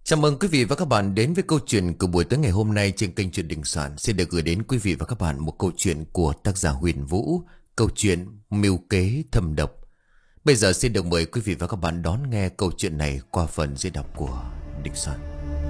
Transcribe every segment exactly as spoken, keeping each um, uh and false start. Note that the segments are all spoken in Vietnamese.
Chào mừng quý vị và các bạn đến với câu chuyện của buổi tối ngày hôm nay trên kênh Truyện Đình Soạn. Xin được gửi đến quý vị và các bạn một câu chuyện của tác giả Huyền Vũ, câu chuyện Mưu Kế Thâm Độc. Bây giờ xin được mời quý vị và các bạn đón nghe câu chuyện này qua phần diễn đọc của Đình Soạn.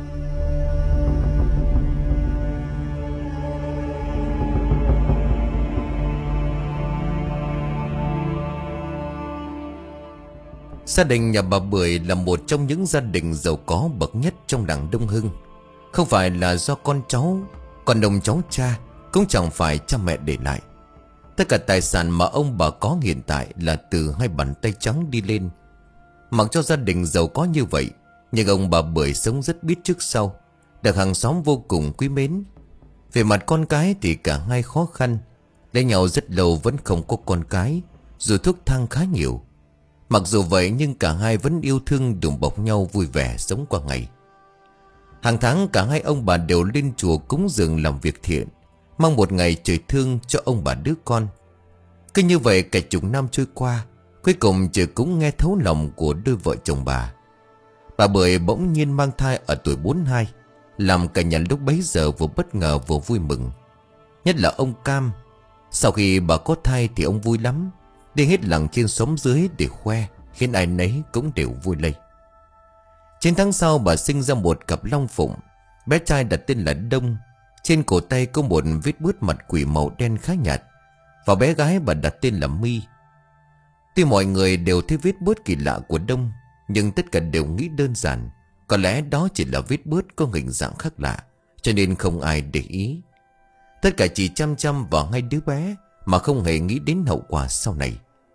Gia đình nhà bà Bưởi là một trong những gia đình giàu có bậc nhất trong làng Đông Hưng. Không phải là do con cháu, còn ông cháu cha, cũng chẳng phải cha mẹ để lại. Tất cả tài sản mà ông bà có hiện tại là từ hai bàn tay trắng đi lên. Mặc cho gia đình giàu có như vậy, nhưng ông bà Bưởi sống rất biết trước sau, được hàng xóm vô cùng quý mến. Về mặt con cái thì cả hai khó khăn, lấy nhau rất lâu vẫn không có con cái, dù thuốc thang khá nhiều. Mặc dù vậy nhưng cả hai vẫn yêu thương đùm bọc nhau vui vẻ sống qua ngày. Hàng tháng cả hai ông bà đều lên chùa cúng dường làm việc thiện, mong một ngày trời thương cho ông bà đứa con. Cứ như vậy cả chục năm trôi qua, cuối cùng trời cũng nghe thấu lòng của đôi vợ chồng bà. Bà Bưởi bỗng nhiên mang thai ở tuổi bốn mươi hai, làm cả nhà lúc bấy giờ vừa bất ngờ vừa vui mừng. Nhất là ông Cam, sau khi bà có thai thì ông vui lắm, đi hết làng trên xóm dưới để khoe, khiến ai nấy cũng đều vui lây. Chín tháng sau bà sinh ra một cặp long phụng. Bé trai đặt tên là Đông. Trên cổ tay có một vết bướt mặt quỷ màu đen khá nhạt. Và bé gái bà đặt tên là My. Tuy mọi người đều thấy vết bướt kỳ lạ của Đông, nhưng tất cả đều nghĩ đơn giản, có lẽ đó chỉ là vết bướt có hình dạng khác lạ, cho nên không ai để ý. Tất cả chỉ chăm chăm vào hai đứa bé, mà không hề nghĩ đến hậu quả sau này.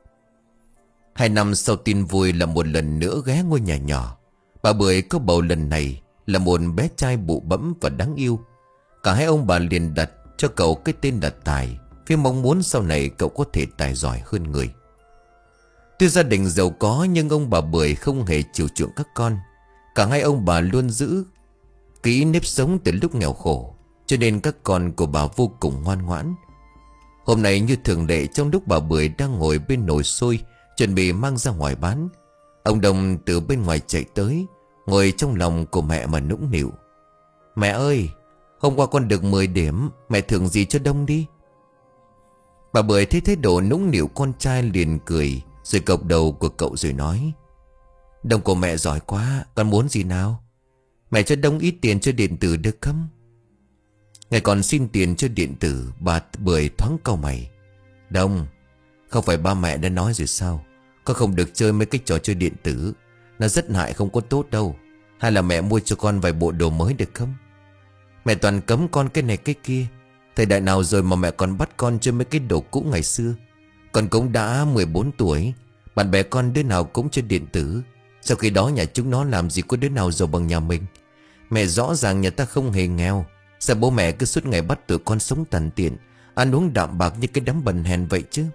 Hai năm sau tin vui là một lần nữa ghé ngôi nhà nhỏ. Bà Bưởi có bầu lần này là một bé trai bụ bẫm và đáng yêu. Cả hai ông bà liền đặt cho cậu cái tên là Tài, vì mong muốn sau này cậu có thể tài giỏi hơn người. Tuy gia đình giàu có nhưng ông bà Bưởi không hề chiều chuộng các con. Cả hai ông bà luôn giữ kỹ nếp sống từ lúc nghèo khổ, cho nên các con của bà vô cùng ngoan ngoãn. Hôm nay như thường lệ, trong lúc bà Bưởi đang ngồi bên nồi sôi chuẩn bị mang ra ngoài bán, ông Đông từ bên ngoài chạy tới, ngồi trong lòng của mẹ mà nũng nịu. Mẹ ơi, hôm qua con được mười điểm, mẹ thưởng gì cho Đông đi. Bà Bưởi thấy thái độ nũng nịu con trai liền cười, rồi cộc đầu của cậu rồi nói: Đông của mẹ giỏi quá, con muốn gì nào? Mẹ cho Đông ít tiền cho điện tử được không? Ngày còn xin tiền cho điện tử, bà Bưởi thoáng cau mày. Đông, không phải ba mẹ đã nói rồi sao, con không được chơi mấy cái trò chơi điện tử, nó rất hại, không có tốt đâu. Hay là mẹ mua cho con vài bộ đồ mới được không? Mẹ toàn cấm con cái này cái kia, thời đại nào rồi mà mẹ còn bắt con chơi mấy cái đồ cũ ngày xưa. Con cũng đã mười bốn tuổi, bạn bè con đứa nào cũng chơi điện tử. Sau khi đó nhà chúng nó làm gì có đứa nào giàu bằng nhà mình. Mẹ rõ ràng nhà ta không hề nghèo, sao bố mẹ cứ suốt ngày bắt tụi con sống tàn tiện, ăn uống đạm bạc như cái đám bần hèn vậy chứ?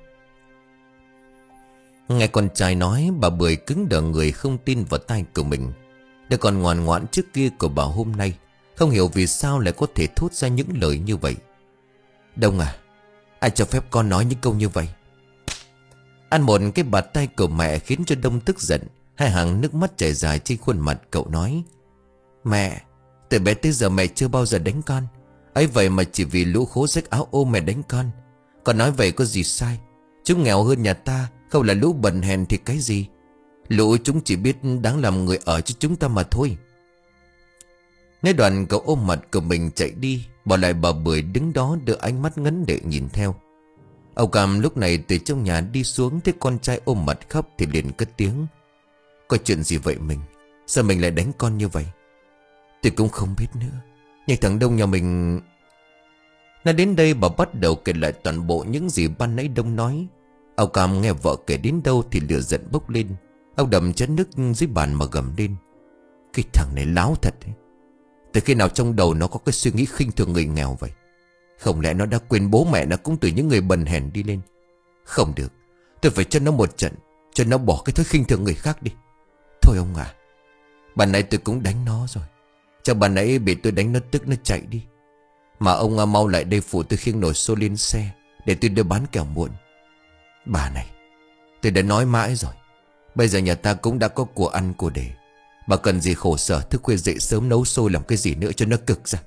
Nghe con trai nói, bà Bưởi cứng đờ người không tin vào tai của mình. Đứa con ngoan ngoãn trước kia của bà hôm nay không hiểu vì sao lại có thể thốt ra những lời như vậy. Đông à, ai cho phép con nói những câu như vậy? Ăn một cái bạt tay của mẹ khiến cho Đông tức giận, hai hàng nước mắt chảy dài trên khuôn mặt. Cậu nói: Mẹ, từ bé tới giờ mẹ chưa bao giờ đánh con, ấy vậy mà chỉ vì lũ khố rách áo ôm mẹ đánh con. Con nói vậy có gì sai? Chúng nghèo hơn nhà ta, không là lũ bần hèn thì cái gì? Lũ chúng chỉ biết đáng làm người ở cho chúng ta mà thôi. Nói đoạn cậu ôm mặt của mình chạy đi, bỏ lại bà Bưởi đứng đó đưa ánh mắt ngấn lệ nhìn theo. Ông Cam lúc này từ trong nhà đi xuống, thấy con trai ôm mặt khóc thì liền cất tiếng: Có chuyện gì vậy mình? Sao mình lại đánh con như vậy? Tôi cũng không biết nữa, nhưng thằng Đông nhà mình... Nói đến đây bà bắt đầu kể lại toàn bộ những gì ban nãy Đông nói. Ông Cam nghe vợ kể đến đâu thì lửa giận bốc lên. Ông đầm chén nước dưới bàn mà gầm lên: Cái thằng này láo thật ấy. Từ khi nào trong đầu nó có cái suy nghĩ khinh thường người nghèo vậy? Không lẽ nó đã quên bố mẹ nó cũng từ những người bần hèn đi lên? Không được, tôi phải cho nó một trận, cho nó bỏ cái thói khinh thường người khác đi. Thôi ông à, bạn nãy tôi cũng đánh nó rồi, cho bạn nãy bị tôi đánh nó tức nó chạy đi. Mà ông à, mau lại đây phụ tôi khiêng nồi xô lên xe, để tôi đưa bán kẻo muộn. Bà này, tôi đã nói mãi rồi, bây giờ nhà ta cũng đã có của ăn của để. Bà cần gì khổ sở thức khuya dậy sớm nấu sôi làm cái gì nữa cho nó cực ra.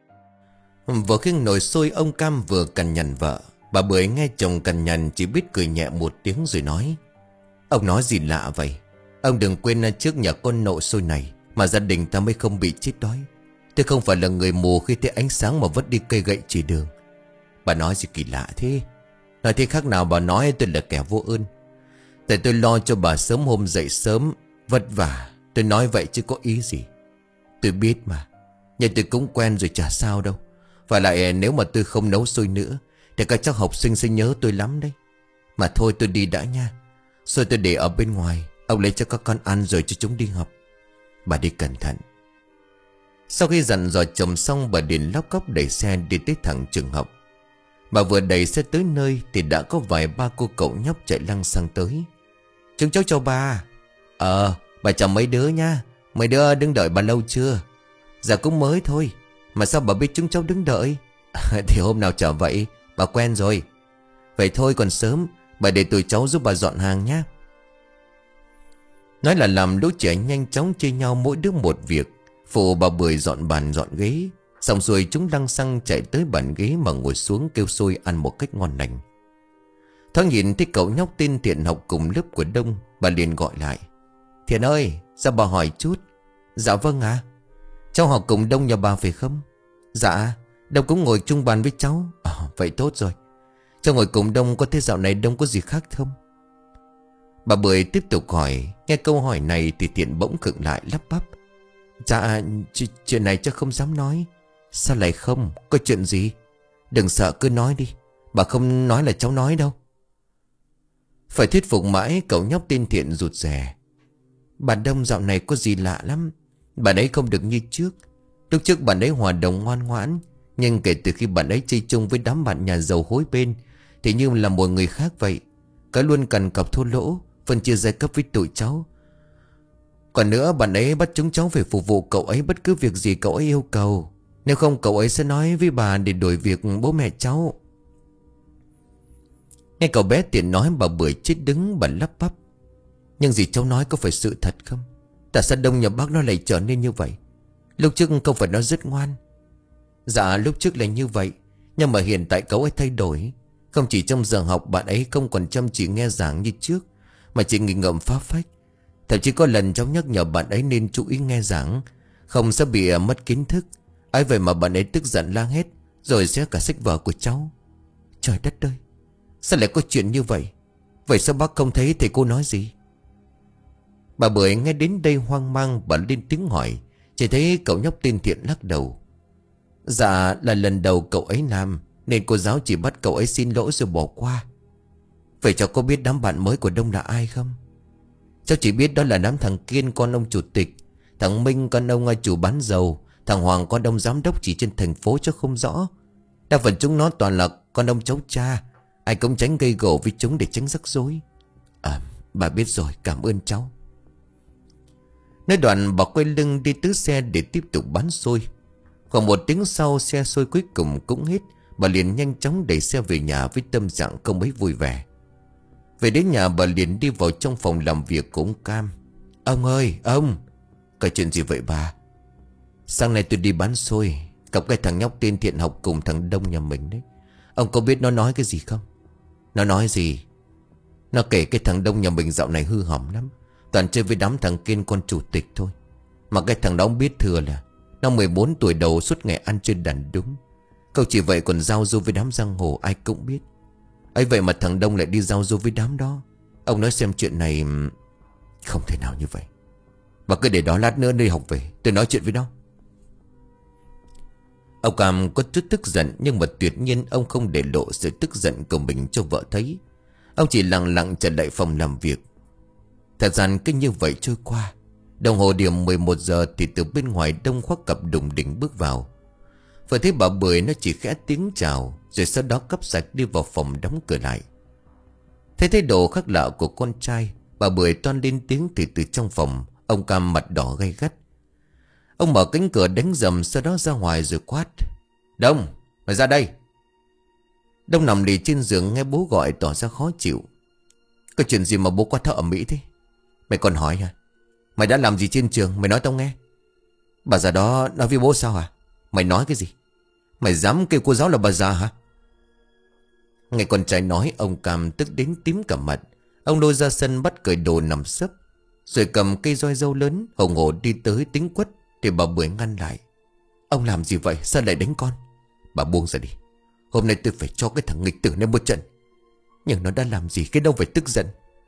Vừa khi nồi sôi ông Cam vừa cằn nhằn vợ. Bà Bưởi nghe chồng cằn nhằn chỉ biết cười nhẹ một tiếng rồi nói: Ông nói gì lạ vậy? Ông đừng quên trước nhà con nậu sôi này mà gia đình ta mới không bị chết đói. Tôi không phải là người mù khi thấy ánh sáng mà vứt đi cây gậy chỉ đường. Bà nói gì kỳ lạ thế? Nói thế khác nào bà nói tôi là kẻ vô ơn. Tại tôi lo cho bà sớm hôm dậy sớm vất vả. Tôi nói vậy chứ có ý gì. Tôi biết mà, nhưng tôi cũng quen rồi chả sao đâu. Và lại nếu mà tôi không nấu sôi nữa thì các cháu học sinh sẽ nhớ tôi lắm đấy. Mà thôi tôi đi đã nha. Xôi tôi để ở bên ngoài, ông lấy cho các con ăn rồi cho chúng đi học. Bà đi cẩn thận. Sau khi dặn dò chồng xong, bà Điền lóc cóc đẩy xe đi tới thẳng trường học. Bà vừa đẩy xe tới nơi thì đã có vài ba cô cậu nhóc chạy lăng sang tới. Chúng cháu chào bà. Ờ bà chào mấy đứa nha. Mấy đứa đứng đợi bà lâu chưa? Dạ cũng mới thôi. Mà sao bà biết chúng cháu đứng đợi? Thì hôm nào chào vậy, bà quen rồi. Vậy thôi còn sớm, bà để tụi cháu giúp bà dọn hàng nhé. Nói là làm, lũ trẻ nhanh chóng chia nhau mỗi đứa một việc. Phụ bà Bưởi dọn bàn dọn ghế. Xong rồi chúng lăng xăng chạy tới bàn ghế mà ngồi xuống kêu sôi ăn một cách ngon lành. Thoáng nhìn thấy cậu nhóc tên Thiện học cùng lớp của Đông, bà liền gọi lại: Thiện ơi, sao bà hỏi chút? Dạ vâng ạ. À? Cháu học cùng Đông nhà bà phải không? Dạ, Đông cũng ngồi chung bàn với cháu. À, vậy tốt rồi. Cháu ngồi cùng Đông có thế dạo này Đông có gì khác không? Bà Bưởi tiếp tục hỏi. Nghe câu hỏi này thì Thiện bỗng khựng lại lắp bắp: Dạ, chuyện này cháu không dám nói. Sao lại không? Có chuyện gì? Đừng sợ cứ nói đi. Bà không nói là cháu nói đâu. Phải thuyết phục mãi, cậu nhóc tên Thiện rụt rè. Bà Đông dạo này có gì lạ lắm. Bà ấy không được như trước. Lúc trước bà ấy hòa đồng ngoan ngoãn, nhưng kể từ khi bà ấy chơi chung với đám bạn nhà giàu hối bên thì như là một người khác vậy. Cái luôn cần cọc thua lỗ, phân chia giai cấp với tụi cháu. Còn nữa, bạn ấy bắt chúng cháu phải phục vụ cậu ấy bất cứ việc gì cậu ấy yêu cầu. Nếu không cậu ấy sẽ nói với bà để đổi việc bố mẹ cháu. Nghe cậu bé Tiện nói, bà Bưởi chết đứng, bà lắp bắp: Nhưng gì cháu nói có phải sự thật không? Tại sao Đông nhà bác nó lại trở nên như vậy? Lúc trước không phải nó rất ngoan. Dạ lúc trước là như vậy, nhưng mà hiện tại cậu ấy thay đổi. Không chỉ trong giờ học bạn ấy không còn chăm chỉ nghe giảng như trước, mà chỉ nghịch ngợm phá phách. Thậm chí có lần cháu nhắc nhở bạn ấy nên chú ý nghe giảng, không sẽ bị mất kiến thức. Ấy vậy mà bạn ấy tức giận la hét, rồi xé cả sách vở của cháu. Trời đất ơi, sao lại có chuyện như vậy? Vậy sao bác không thấy thầy cô nói gì? Bà Bưởi nghe đến đây hoang mang, bà lên tiếng hỏi. Chỉ thấy cậu nhóc tên Thiện lắc đầu: Dạ là lần đầu cậu ấy làm, nên cô giáo chỉ bắt cậu ấy xin lỗi rồi bỏ qua. Vậy cháu có biết đám bạn mới của Đông là ai không? Cháu chỉ biết đó là đám thằng Kiên con ông chủ tịch, thằng Minh con ông chủ bán dầu, thằng Hoàng con ông giám đốc chỉ trên thành phố chứ không rõ. Đa phần chúng nó toàn là con ông cháu cha. Ai cũng tránh gây gổ với chúng để tránh rắc rối. À bà biết rồi, cảm ơn cháu. Nói đoạn bà quay lưng đi tứ xe để tiếp tục bán xôi. Khoảng một tiếng sau, xe xôi cuối cùng cũng hết. Bà liền nhanh chóng đẩy xe về nhà với tâm trạng không mấy vui vẻ. Về đến nhà, bà liền đi vào trong phòng làm việc của ông Cam. Ông ơi ông, có chuyện gì vậy bà? Sáng nay tôi đi bán xôi, gặp cái thằng nhóc tên Thiện học cùng thằng Đông nhà mình đấy. Ông có biết nó nói cái gì không? Nó nói gì? Nó kể cái thằng Đông nhà mình dạo này hư hỏng lắm, toàn chơi với đám thằng Kiên con chủ tịch thôi. Mà cái thằng đó không biết thừa là nó mười bốn tuổi đầu suốt ngày ăn chơi đàn đúng. Cậu chỉ vậy còn giao du với đám giang hồ ai cũng biết. Ấy vậy mà thằng Đông lại đi giao du với đám đó. Ông nói xem chuyện này không thể nào như vậy. Bà cứ để đó, lát nữa đi học về tôi nói chuyện với nó. Ông Cam có chút tức giận, nhưng mà tuyệt nhiên ông không để lộ sự tức giận của mình cho vợ thấy. Ông chỉ lặng lặng trở lại phòng làm việc. Thời gian cứ như vậy trôi qua. Đồng hồ điểm mười một giờ thì từ bên ngoài Đông khoác cặp đùng đỉnh bước vào. Vừa thấy bà Bưởi, nó chỉ khẽ tiếng chào, rồi sau đó cắp sạch đi vào phòng đóng cửa lại. Thấy thái độ khác lạ của con trai, bà Bưởi toan lên tiếng thì từ trong phòng ông Cam mặt đỏ gay gắt. Ông mở cánh cửa đánh rầm, sau đó ra ngoài rồi quát: Đông, mày ra đây. Đông nằm lì trên giường nghe bố gọi tỏ ra khó chịu. Có chuyện gì mà bố quát thở ầm ĩ thế? Mày còn hỏi hả? Mày đã làm gì trên trường, mày nói tao nghe. Bà già đó nói với bố sao hả? Mày nói cái gì? Mày dám kêu cô giáo là bà già hả? Nghe con trai nói, ông Cam tức đến tím cả mặt. Ông lôi ra sân bắt cởi đồ nằm sấp, rồi cầm cây roi dâu lớn hùng hổ đi tới tính quất. Thì bà Bưởi ngăn lại. Ông làm gì vậy, sao lại đánh con? Bà buông ra đi. Hôm nay tôi phải cho cái thằng nghịch tử này một trận. Nhưng nó đã làm gì cái đâu phải tức giận.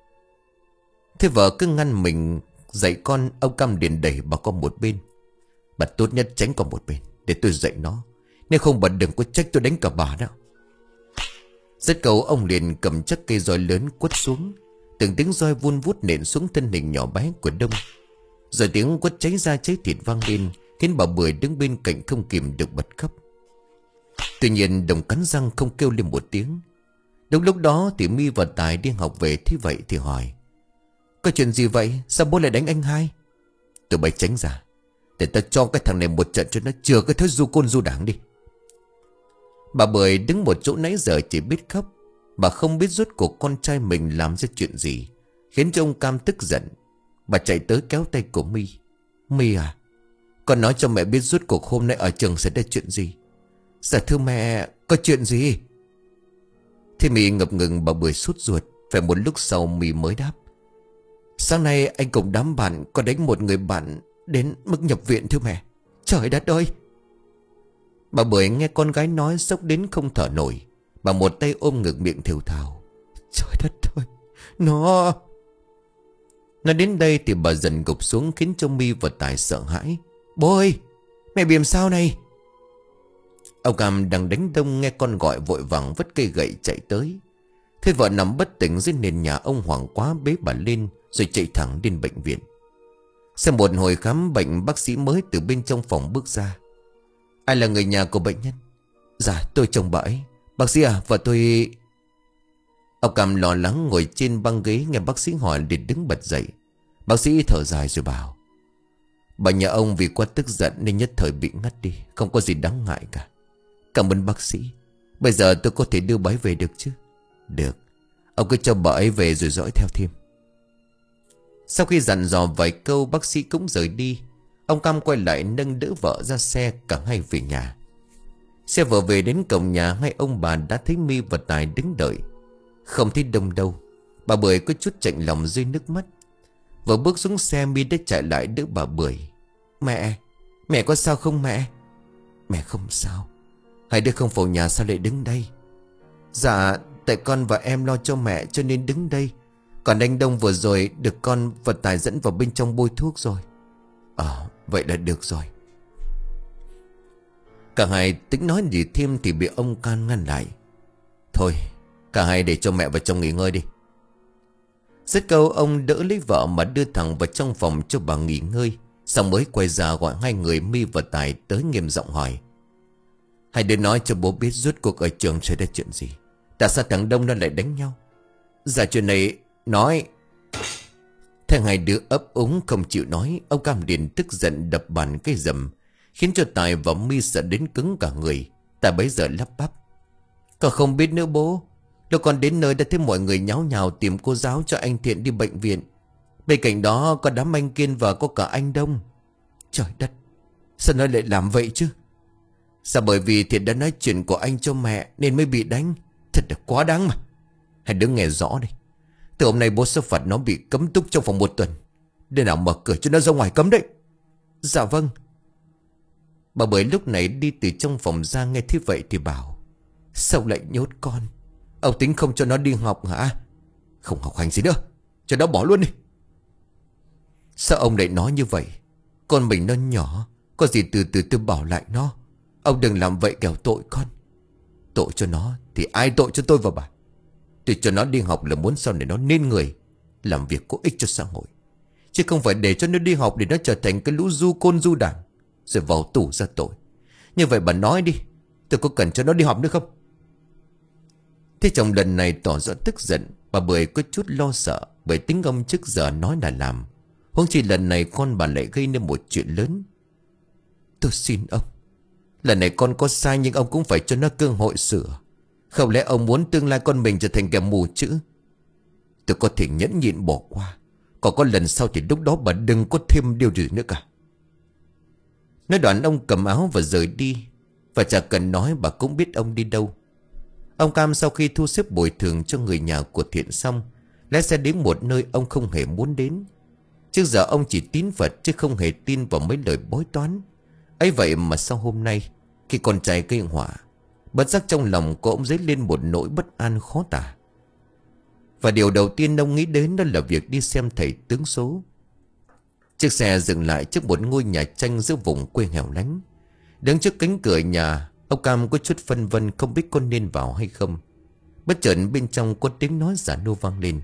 Thế vợ cứ ngăn mình dạy con. Ông Cam liền đẩy bà con một bên. Bà tốt nhất tránh qua một bên để tôi dạy nó. Nếu không bà đừng có trách tôi đánh cả bà đó. Dứt câu ông liền cầm chắc cây roi lớn quất xuống. Từng tiếng roi vun vút nện xuống thân hình nhỏ bé của Đông. Rồi tiếng quất cháy ra cháy thịt vang lên, khiến bà Bưởi đứng bên cạnh không kìm được bật khóc. Tuy nhiên Đồng cắn răng không kêu lên một tiếng. Đúng lúc đó thì My và Tài đi học về, thế vậy thì hỏi: Có chuyện gì vậy, sao bố lại đánh anh hai? Tụi bay tránh ra, để ta cho cái thằng này một trận cho nó chừa cái thứ du côn du đảng đi. Bà Bưởi đứng một chỗ nãy giờ chỉ biết khóc. Bà không biết rốt cuộc con trai mình làm ra chuyện gì khiến cho ông Cam tức giận. Bà chạy tới kéo tay của My. My à, con nói cho mẹ biết rốt cuộc hôm nay ở trường xảy ra chuyện gì. Dạ thưa mẹ, có chuyện gì? Thế My ngập ngừng. Bà Bưởi sốt ruột. Phải một lúc sau My mới đáp: Sáng nay anh cùng đám bạn có đánh một người bạn đến mức nhập viện thưa mẹ. Trời đất ơi! Bà Bưởi nghe con gái nói sốc đến không thở nổi. Bà một tay ôm ngực miệng thều thào: Trời đất ơi! Nó... Nói đến đây thì bà dần gục xuống, khiến cho My và Tài sợ hãi. Bố ơi! Mẹ bị làm sao này? Ông Cam đang đánh Đông nghe con gọi vội vàng vứt cây gậy chạy tới. Thế vợ nằm bất tỉnh dưới nền nhà, ông hoảng quá bế bà lên rồi chạy thẳng đến bệnh viện. Sau một hồi khám bệnh, bác sĩ mới từ bên trong phòng bước ra. Ai là người nhà của bệnh nhân? Dạ tôi chồng bà ấy. Bác sĩ à, vợ tôi... Ông Cam lo lắng ngồi trên băng ghế nghe bác sĩ hỏi liền đứng bật dậy. Bác sĩ thở dài rồi bảo: Bà nhà ông vì quá tức giận nên nhất thời bị ngất đi, không có gì đáng ngại cả. Cảm ơn bác sĩ. Bây giờ tôi có thể đưa bà ấy về được chứ? Được. Ông cứ cho bà ấy về rồi dõi theo thêm. Sau khi dặn dò vài câu, bác sĩ cũng rời đi. Ông Cam quay lại nâng đỡ vợ ra xe, cả hai về nhà. Xe vợ về đến cổng nhà, hai ông bà đã thấy My và Tài đứng đợi. Không thấy Đông đâu. Bà Bưởi có chút chạnh lòng rơi nước mắt. Vừa bước xuống xe, My đã chạy lại đỡ bà Bưởi. Mẹ, mẹ có sao không mẹ? Mẹ không sao. Hai đứa không vào nhà sao lại đứng đây? Dạ, tại con và em lo cho mẹ cho nên đứng đây. Còn anh Đông vừa rồi được con và Tài dẫn vào bên trong bôi thuốc rồi. Ờ, vậy là được rồi. Cả hai tính nói gì thêm thì bị ông Can ngăn lại. Thôi, cả hai để cho mẹ vào trong nghỉ ngơi đi. Dứt câu ông đỡ lấy vợ mà đưa thẳng vào trong phòng cho bà nghỉ ngơi. Xong mới quay ra gọi hai người My và Tài tới, nghiêm giọng hỏi: Hai đứa nói cho bố biết rốt cuộc ở trường xảy ra chuyện gì. Tại sao thằng Đông nó lại đánh nhau? Dạ chuyện này nói. Thế hai đứa ấp úng không chịu nói. Ông Cam liền tức giận đập bàn cái rầm, khiến cho Tài và My sợ đến cứng cả người. Tài bấy giờ lắp bắp: Con không biết nữa bố. Lúc con đến nơi đã thấy mọi người nháo nhào tìm cô giáo cho anh Thiện đi bệnh viện. Bên cạnh đó có đám anh Kiên và có cả anh Đông. Trời đất, sao nó lại làm vậy chứ? Sao bởi vì Thiện đã nói chuyện của anh cho mẹ nên mới bị đánh. Thật là quá đáng mà. Hãy đứng nghe rõ đây. Từ hôm nay bố sẽ phạt nó bị cấm túc trong vòng một tuần. Để nào mở cửa cho nó ra ngoài cấm đấy. Dạ vâng. Bà Bưởi lúc này đi từ trong phòng ra, nghe thế vậy thì bảo: Sao lại nhốt con? Ông tính không cho nó đi học hả? Không học hành gì nữa, cho nó bỏ luôn đi. Sao ông lại nói như vậy? Con mình nó nhỏ, có gì từ từ tôi bảo lại nó. Ông đừng làm vậy kẻo tội con. Tội cho nó thì ai tội cho tôi và bà? Tôi cho nó đi học là muốn sau này nó nên người, làm việc có ích cho xã hội, chứ không phải để cho nó đi học để nó trở thành cái lũ du côn du đảng rồi vào tù ra tội. Như vậy bà nói đi, tôi có cần cho nó đi học nữa không? Thế chồng lần này tỏ rõ tức giận. Bà Bưởi có chút lo sợ, bởi tính ông trước giờ nói là làm, huống chi lần này con bà lại gây nên một chuyện lớn. Tôi xin ông, lần này con có sai nhưng ông cũng phải cho nó cơ hội sửa. Không lẽ ông muốn tương lai con mình trở thành kẻ mù chữ? Tôi có thể nhẫn nhịn bỏ qua, Còn có lần sau thì lúc đó bà đừng có thêm điều gì nữa cả. Nói đoạn ông cầm áo và rời đi. Và chả cần nói bà cũng biết ông đi đâu. Ông Cam sau khi thu xếp bồi thường cho người nhà của Thiện xong, lái xe đến một nơi ông không hề muốn đến. Trước giờ ông chỉ tín Phật chứ không hề tin vào mấy lời bói toán. Ấy vậy mà sau hôm nay, khi con trai gây họa, bất giác trong lòng của ông dấy lên một nỗi bất an khó tả. Và điều đầu tiên ông nghĩ đến đó là việc đi xem thầy tướng số. Chiếc xe dừng lại trước một ngôi nhà tranh giữa vùng quê hẻo lánh. Đứng trước cánh cửa nhà, ông Cam có chút phân vân không biết có nên vào hay không. Bất chợt bên trong có tiếng nói giả nua vang lên.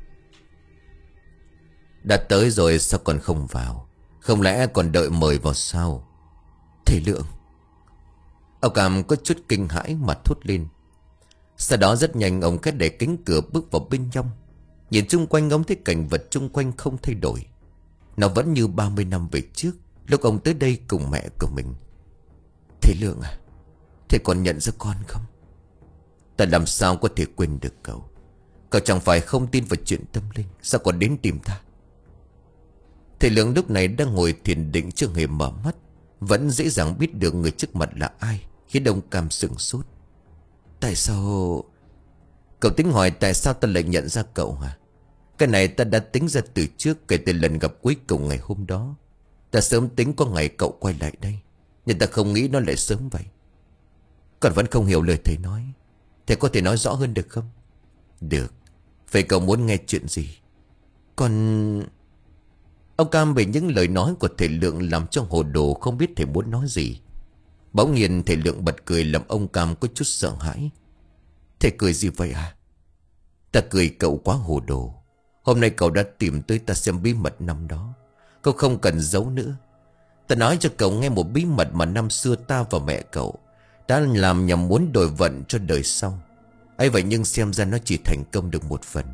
Đã tới rồi sao còn không vào? Không lẽ còn đợi mời vào sao? Thầy Lượng. Ông Cam có chút kinh hãi mà thốt lên. Sau đó rất nhanh ông khép để cánh cửa bước vào bên trong. Nhìn chung quanh ông thấy cảnh vật chung quanh không thay đổi. Nó vẫn như ba mươi năm về trước, lúc ông tới đây cùng mẹ của mình. Thầy Lượng à, thầy còn nhận ra con không? Ta làm sao có thể quên được cậu? Cậu chẳng phải không tin vào chuyện tâm linh, sao còn đến tìm ta? Thầy Lượng lúc này đang ngồi thiền định chưa hề mở mắt, vẫn dễ dàng biết được người trước mặt là ai, khiến ông Cam sửng sốt. Tại sao... Cậu tính hỏi tại sao ta lại nhận ra cậu hả? Cái này ta đã tính ra từ trước, kể từ lần gặp cuối cùng ngày hôm đó. Ta sớm tính có ngày cậu quay lại đây, nhưng ta không nghĩ nó lại sớm vậy. Còn vẫn không hiểu lời thầy nói. Thầy có thể nói rõ hơn được không? Được. Vậy cậu muốn nghe chuyện gì? Còn... Ông Cam về những lời nói của thầy Lượng làm cho hồ đồ, không biết thầy muốn nói gì. Bỗng nhiên thầy Lượng bật cười làm ông Cam có chút sợ hãi. Thầy cười gì vậy à? Ta cười cậu quá hồ đồ. Hôm nay cậu đã tìm tới ta xem bí mật năm đó. Cậu không cần giấu nữa. Ta nói cho cậu nghe một bí mật mà năm xưa ta và mẹ cậu đã làm nhằm muốn đổi vận cho đời sau. Ấy vậy nhưng xem ra nó chỉ thành công được một phần.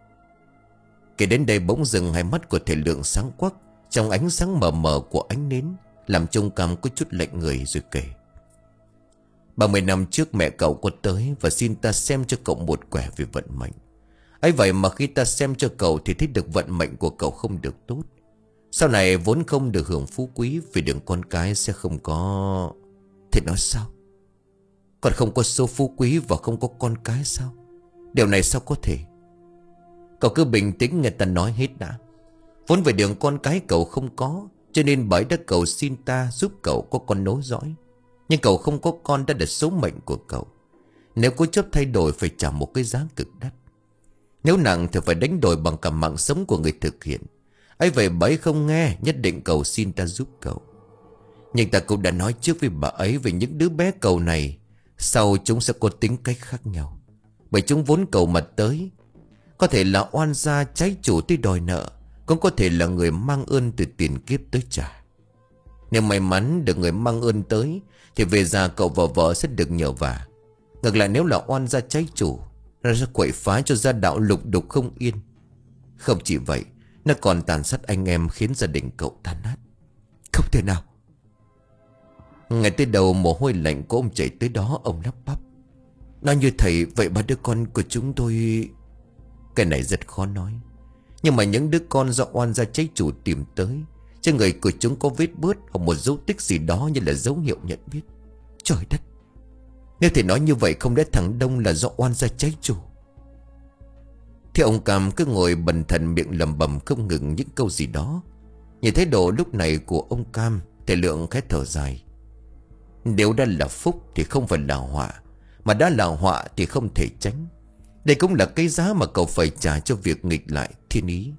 Kể đến đây bỗng dừng hai mắt của thầy Lượng sáng quắc trong ánh sáng mờ mờ của ánh nến, làm trông Cam có chút lạnh người rồi kể. Ba mươi năm trước mẹ cậu có tới và xin ta xem cho cậu một quẻ về vận mệnh. Ấy vậy mà khi ta xem cho cậu thì thấy được vận mệnh của cậu không được tốt. Sau này vốn không được hưởng phú quý vì đường con cái sẽ không có... Thì nói sao? Còn không có số phú quý và không có con cái sao? Điều này sao có thể? Cậu cứ bình tĩnh nghe ta nói hết đã. Vốn về đường con cái cậu không có, cho nên bởi đã cầu xin ta giúp cậu có con nối dõi. Nhưng cậu không có con đã là số mệnh của cậu. Nếu cố chấp thay đổi phải trả một cái giá cực đắt. Nếu nặng thì phải đánh đổi bằng cả mạng sống của người thực hiện. Ấy vậy bà ấy không nghe, nhất định cầu xin ta giúp cậu. Nhưng ta cũng đã nói trước với bà ấy về những đứa bé cậu này, sau chúng sẽ có tính cách khác nhau. Bởi chúng vốn cầu mà tới, có thể là oan gia trái chủ tới đòi nợ, cũng có thể là người mang ơn từ tiền kiếp tới trả. Nếu may mắn được người mang ơn tới thì về già cậu và vợ sẽ được nhờ vả. Ngược lại nếu là oan gia trái chủ, nó sẽ quậy phá cho gia đạo lục đục không yên. Không chỉ vậy, nó còn tàn sát anh em khiến gia đình cậu tan nát. Không thể nào. Ngày tới đầu mồ hôi lạnh của ông chảy tới đó, ông lắp bắp. Nói như thầy, vậy ba đứa con của chúng tôi... Cái này rất khó nói. Nhưng mà những đứa con do oan gia trái chủ tìm tới, trên người của chúng có vết bớt hoặc một dấu tích gì đó như là dấu hiệu nhận biết. Trời đất! Nếu thầy nói như vậy không lẽ thằng Đông là do oan gia trái chủ? Thì ông Cam cứ ngồi bần thần miệng lầm bầm không ngừng những câu gì đó. Nhìn thái độ lúc này của ông Cam, thầy Lượng khẽ thở dài. Nếu đã là phúc thì không phải là họa, mà đã là họa thì không thể tránh. Đây cũng là cái giá mà cậu phải trả cho việc nghịch lại thiên ý.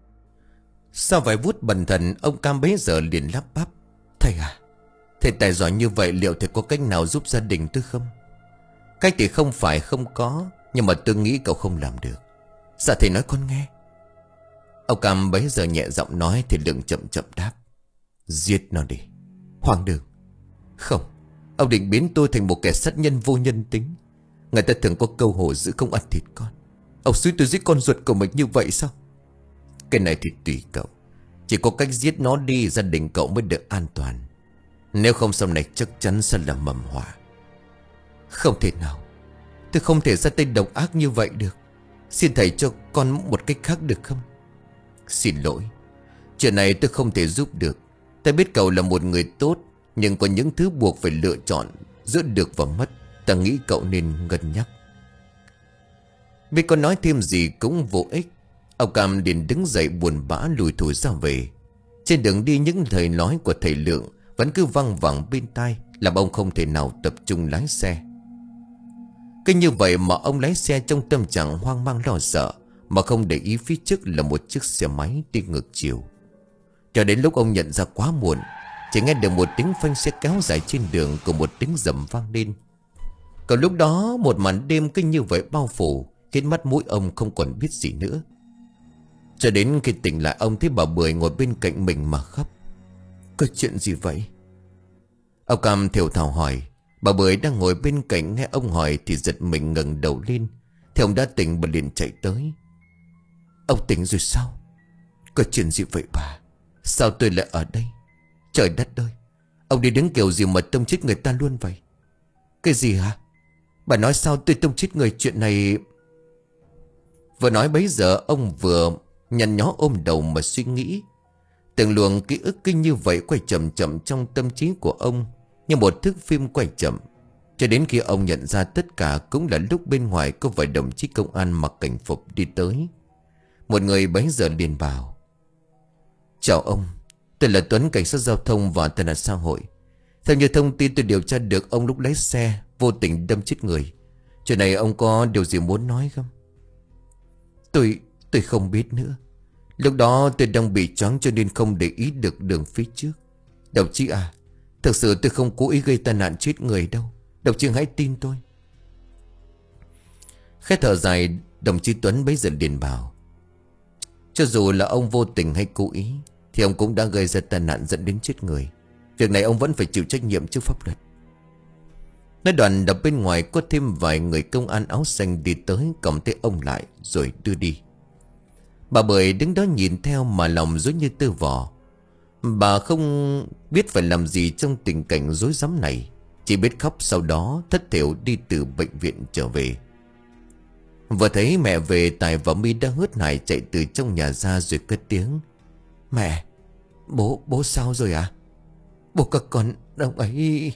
Sau vài phút bần thần, ông Cam bấy giờ liền lắp bắp. Thầy à, thầy tài giỏi như vậy, liệu thầy có cách nào giúp gia đình tôi không? Cách thì không phải không có, nhưng mà tôi nghĩ cậu không làm được. Dạ thầy nói con nghe. Ông Cam bấy giờ nhẹ giọng nói. Thì Lượng chậm chậm đáp. Giết nó đi. Hoang đường. Không, ông định biến tôi thành một kẻ sát nhân vô nhân tính. Người ta thường có câu hổ dữ không ăn thịt con. Ông suýt tôi giết con ruột của mình như vậy sao? Cái này thì tùy cậu. Chỉ có cách giết nó đi, gia đình cậu mới được an toàn. Nếu không sau này chắc chắn sẽ là mầm họa. Không thể nào. Tôi không thể ra tay độc ác như vậy được. Xin thầy cho con một cách khác được không? Xin lỗi, chuyện này tôi không thể giúp được. Ta biết cậu là một người tốt, nhưng có những thứ buộc phải lựa chọn giữa được và mất. Ta nghĩ cậu nên cân nhắc. Vì có nói thêm gì cũng vô ích. Ông Cam liền đứng dậy buồn bã lùi thủi ra về. Trên đường đi những lời nói của thầy Lượng vẫn cứ văng vẳng bên tai, làm ông không thể nào tập trung lái xe. Cứ như vậy mà ông lái xe trong tâm trạng hoang mang lo sợ, mà không để ý phía trước là một chiếc xe máy đi ngược chiều. Cho đến lúc ông nhận ra quá muộn, chỉ nghe được một tiếng phanh xe kéo dài trên đường cùng một tiếng rầm vang lên. Còn lúc đó một màn đêm cứ như vậy bao phủ, khiến mắt mũi ông không còn biết gì nữa. Cho đến khi tỉnh lại, ông thấy bà Bưởi ngồi bên cạnh mình mà khóc. Có chuyện gì vậy? Ông Cam thều thào hỏi. Bà Bưởi đang ngồi bên cạnh nghe ông hỏi thì giật mình ngẩng đầu lên. Thì ông đã tỉnh, bà liền chạy tới. Ông tỉnh rồi sao? Có chuyện gì vậy bà? Sao tôi lại ở đây? Trời đất ơi, ông đi đứng kiểu gì mà tông chết người ta luôn vậy? Cái gì hả? Bà nói sao tôi tông chết người? Chuyện này... Vừa nói bấy giờ ông vừa nhăn nhó ôm đầu mà suy nghĩ. Từng luồng ký ức kinh như vậy quay chậm chậm trong tâm trí của ông, như một thước phim quay chậm. Cho đến khi ông nhận ra tất cả cũng là lúc bên ngoài có vài đồng chí công an mặc cảnh phục đi tới. Một người bấy giờ liền bảo: Chào ông, tôi là Tuấn, cảnh sát giao thông và tệ nạn xã hội. Theo như thông tin tôi điều tra được, ông lúc lái xe vô tình đâm chết người. Chuyện này ông có điều gì muốn nói không? Tôi, tôi không biết nữa. Lúc đó tôi đang bị choáng cho nên không để ý được đường phía trước. Đồng chí à, thực sự tôi không cố ý gây tai nạn chết người đâu. Đồng chí hãy tin tôi. Khẽ thở dài, đồng chí Tuấn bấy giờ liền bảo: Cho dù là ông vô tình hay cố ý thì ông cũng đã gây ra tai nạn dẫn đến chết người. Việc này ông vẫn phải chịu trách nhiệm trước pháp luật. Nói đoạn đập bên ngoài có thêm vài người công an áo xanh đi tới, cầm tay ông lại rồi đưa đi. Bà Bưởi đứng đó nhìn theo mà lòng rối như tơ vò. Bà không biết phải làm gì trong tình cảnh rối rắm này, chỉ biết khóc, sau đó thất thểu đi từ bệnh viện trở về. Vừa thấy mẹ về, Tài và My đã hớt hải chạy từ trong nhà ra rồi cất tiếng: Mẹ, bố, bố sao rồi à? Bố các con đâu ấy?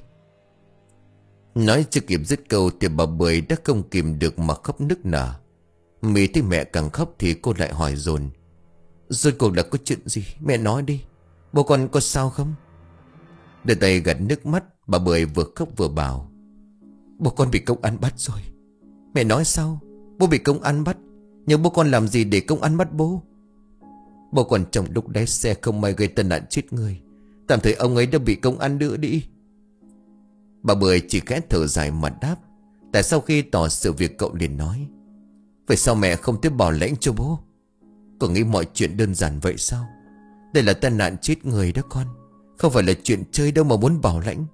Nói chưa kịp dứt câu thì bà Bưởi đã không kìm được mà khóc nức nở. My thấy mẹ càng khóc thì cô lại hỏi dồn: Rốt cuộc là có chuyện gì? Mẹ nói đi, bố con có sao không? Đưa tay gạt nước mắt, bà Bưởi vừa khóc vừa bảo: Bố con bị công an bắt rồi. Mẹ nói sao? Bố bị công an bắt? Nhưng bố con làm gì để công an bắt bố? Bố con trong lúc lái xe không may gây tai nạn chết người. Tạm thời ông ấy đã bị công an đưa đi. Bà Bưởi chỉ khẽ thở dài mà đáp. Tại sau khi tỏ sự việc, cậu liền nói: Vậy sao mẹ không tiếp bảo lãnh cho bố? Cậu nghĩ mọi chuyện đơn giản vậy sao? Đây là tai nạn chết người đó con, không phải là chuyện chơi đâu mà muốn bảo lãnh.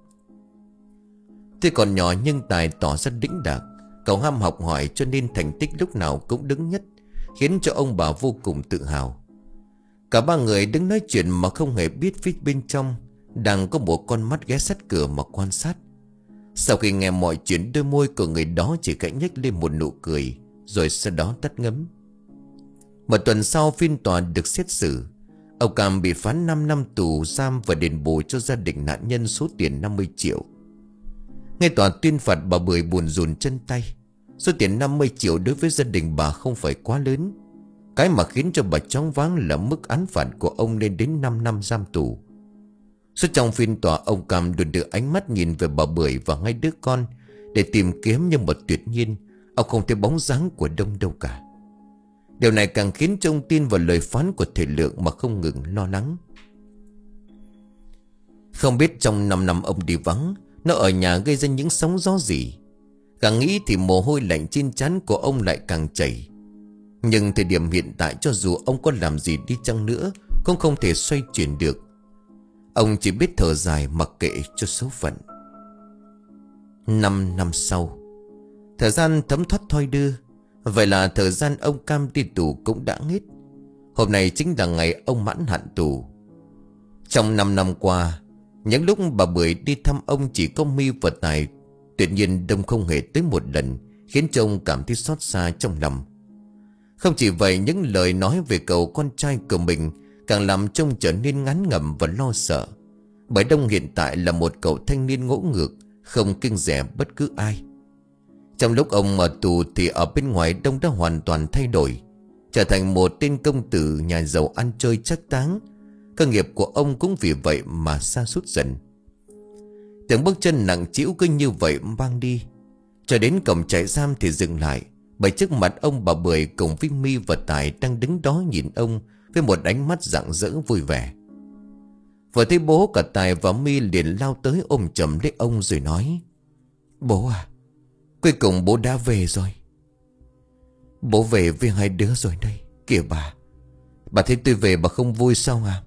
Tuy còn nhỏ nhưng Tài tỏ ra đĩnh đạc. Cậu ham học hỏi cho nên thành tích lúc nào cũng đứng nhất, khiến cho ông bà vô cùng tự hào. Cả ba người đứng nói chuyện mà không hề biết phía bên trong đang có một con mắt ghé sát cửa mà quan sát. Sau khi nghe mọi chuyện, đôi môi của người đó chỉ khẽ nhếch lên một nụ cười, rồi sau đó tắt ngấm. Một tuần sau, phiên tòa được xét xử. Ông Cam bị phán năm năm tù giam và đền bù cho gia đình nạn nhân số tiền năm mươi triệu. Nghe tòa tuyên phạt, bà Bưởi buồn rùn chân tay. Số tiền năm mươi triệu đối với gia đình bà không phải quá lớn. Cái mà khiến cho bà choáng váng là mức án phạt của ông lên đến năm năm giam tù. Suốt trong phiên tòa, ông Cam luôn đưa ánh mắt nhìn về bà Bưởi và hai đứa con để tìm kiếm, nhưng mà tuyệt nhiên ông không thấy bóng dáng của Đông đâu cả. Điều này càng khiến cho ông tin vào lời phán của thầy Lượng mà không ngừng lo lắng. Không biết trong năm năm ông đi vắng, nó ở nhà gây ra những sóng gió gì. Càng nghĩ thì mồ hôi lạnh trên trán của ông lại càng chảy. Nhưng thời điểm hiện tại, cho dù ông có làm gì đi chăng nữa cũng không thể xoay chuyển được. Ông chỉ biết thở dài mặc kệ cho số phận. Năm năm sau, thời gian thấm thoát thoi đưa. Vậy là thời gian ông Cam đi tù cũng đã hết. Hôm nay chính là ngày ông mãn hạn tù. Trong năm năm qua, những lúc bà Bưởi đi thăm ông chỉ có My và Tài. Tuyệt nhiên Đông không hề tới một lần, khiến cho ông cảm thấy xót xa trong lòng. Không chỉ vậy, những lời nói về cậu con trai của mình càng làm trông trở nên ngán ngẩm và lo sợ. Bởi Đông hiện tại là một cậu thanh niên ngỗ ngược, không kiêng dè bất cứ ai. Trong lúc ông ở tù thì ở bên ngoài Đông đã hoàn toàn thay đổi, trở thành một tên công tử nhà giàu ăn chơi trác táng. Cơ nghiệp của ông cũng vì vậy mà sa sút dần. Tiếng bước chân nặng trĩu cứ như vậy mang đi. Cho đến cổng trại giam thì dừng lại, bởi trước mặt ông bà Bưởi cùng với My và Tài đang đứng đó nhìn ông với một ánh mắt rạng rỡ vui vẻ. Vừa thấy bố, cả Tài và My liền lao tới ôm chầm lấy ông rồi nói: Bố à, cuối cùng bố đã về rồi. Bố về với hai đứa rồi đây. Kìa bà, bà thấy tôi về bà không vui sao à?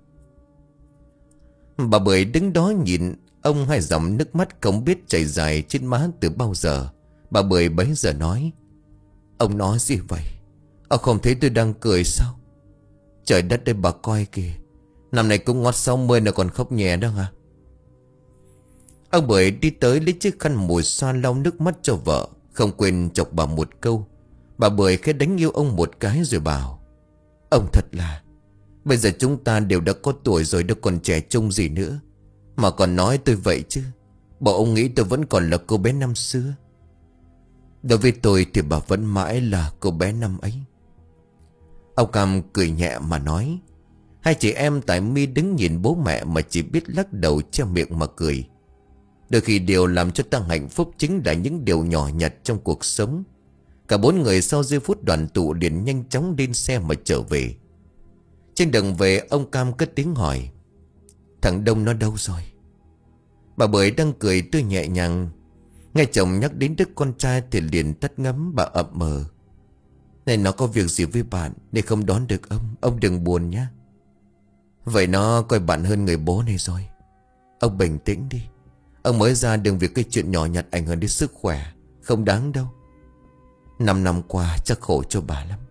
Bà Bưởi đứng đó nhìn ông, hai dòng nước mắt không biết chảy dài trên má từ bao giờ. Bà Bưởi bấy giờ nói: Ông nói gì vậy? Ông không thấy tôi đang cười sao? Trời đất ơi bà coi kìa, năm này cũng ngót sáu mươi nó còn khóc nhẹ đó hả? Ông Bưởi đi tới lấy chiếc khăn mùi xoa lau nước mắt cho vợ, không quên chọc bà một câu. Bà Bưởi khẽ đánh yêu ông một cái rồi bảo: Ông thật là, bây giờ chúng ta đều đã có tuổi rồi, đâu còn trẻ trung gì nữa mà còn nói tôi vậy chứ. Bộ ông nghĩ tôi vẫn còn là cô bé năm xưa. Đối với tôi thì bà vẫn mãi là cô bé năm ấy. Ông Cam cười nhẹ mà nói. Hai chị em tại My đứng nhìn bố mẹ mà chỉ biết lắc đầu che miệng mà cười. Đôi khi điều làm cho ta hạnh phúc chính là những điều nhỏ nhặt trong cuộc sống. Cả bốn người sau giây phút đoàn tụ liền nhanh chóng lên xe mà trở về. Trên đường về, ông Cam cất tiếng hỏi: Thằng Đông nó đâu rồi? Bà Bưởi đang cười tươi nhẹ nhàng. Nghe chồng nhắc đến đứa con trai thì liền tắt ngấm, bà ậm mờ: Này, nó có việc gì với bạn nên không đón được ông. Ông đừng buồn nhé. Vậy nó coi bạn hơn người bố này rồi. Ông bình tĩnh đi. Ông mới ra đừng vì cái chuyện nhỏ nhặt ảnh hưởng đến sức khỏe. Không đáng đâu. Năm năm qua chắc khổ cho bà lắm.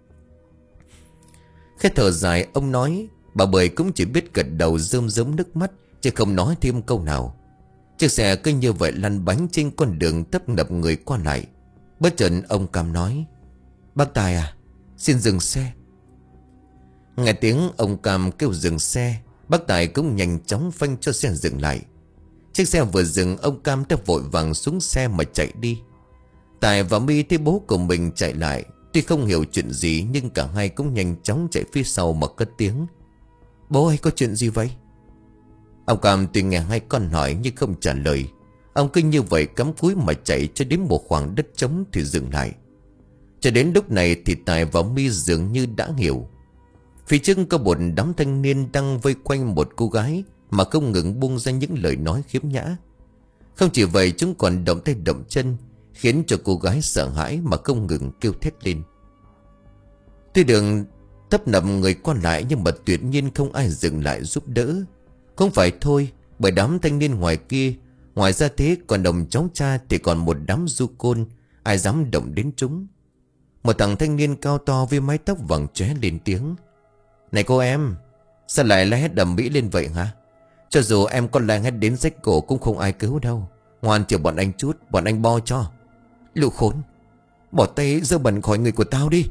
Khẽ thở dài, ông nói. Bà Bưởi cũng chỉ biết gật đầu rơm rớm nước mắt, chứ không nói thêm câu nào. Chiếc xe cứ như vậy lăn bánh trên con đường tấp nập người qua lại. Bất chợt ông Cam nói: Bác Tài à, xin dừng xe. Nghe tiếng ông Cam kêu dừng xe, bác Tài cũng nhanh chóng phanh cho xe dừng lại. Chiếc xe vừa dừng, ông Cam đã vội vàng xuống xe mà chạy đi. Tài và My thấy bố của mình chạy lại, tuy không hiểu chuyện gì nhưng cả hai cũng nhanh chóng chạy phía sau mà cất tiếng: Bố ơi, có chuyện gì vậy? Ông Cam tuy nghe hai con hỏi nhưng không trả lời. Ông cứ như vậy cắm cúi mà chạy cho đến một khoảng đất trống thì dừng lại. Cho đến lúc này thì Tài và My dường như đã hiểu. Phía trước có một đám thanh niên đang vây quanh một cô gái mà không ngừng buông ra những lời nói khiếm nhã. Không chỉ vậy, chúng còn động tay động chân, khiến cho cô gái sợ hãi mà không ngừng kêu thét lên. Tuy đường tấp nập người qua lại nhưng mà tuyệt nhiên không ai dừng lại giúp đỡ. Không phải thôi, bởi đám thanh niên ngoài kia, ngoài ra thế còn đồng cháu cha thì còn một đám du côn, ai dám động đến chúng. Một thằng thanh niên cao to với mái tóc vàng chóe lên tiếng: Này cô em, sao lại la hét đầm mỹ lên vậy hả? Cho dù em có la hét đến rách cổ cũng không ai cứu đâu. Ngoan chịu bọn anh chút, bọn anh bo cho. Lũ khốn, bỏ tay dơ bẩn khỏi người của tao đi.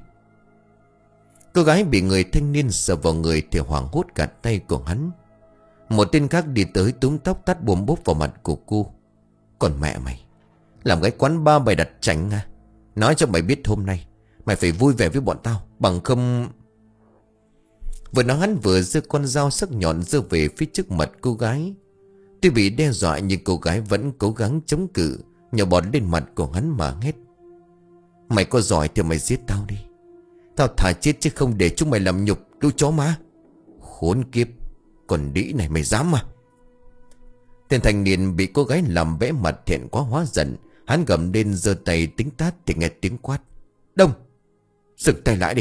Cô gái bị người thanh niên sờ vào người thì hoảng hốt cả tay của hắn. Một tên khác đi tới túm tóc tát bùm bốp vào mặt của cô. Còn mẹ mày, làm cái quán ba bày đặt chảnh à? Nói cho mày biết hôm nay mày phải vui vẻ với bọn tao, bằng không... Vừa nói hắn vừa giơ con dao sắc nhọn giơ về phía trước mặt cô gái. Tuy bị đe dọa nhưng cô gái vẫn cố gắng chống cự, nhào bọt lên mặt của hắn mà hét: Mày có giỏi thì mày giết tao đi. Tao thà chết chứ không để chúng mày làm nhục lũ chó má. Khốn kiếp, còn đĩ này mày dám mà. Tên thanh niên bị cô gái làm vẽ mặt thiện quá hóa giận. Hắn gầm lên giơ tay tính tát thì nghe tiếng quát: Đông, dừng tay lại đi.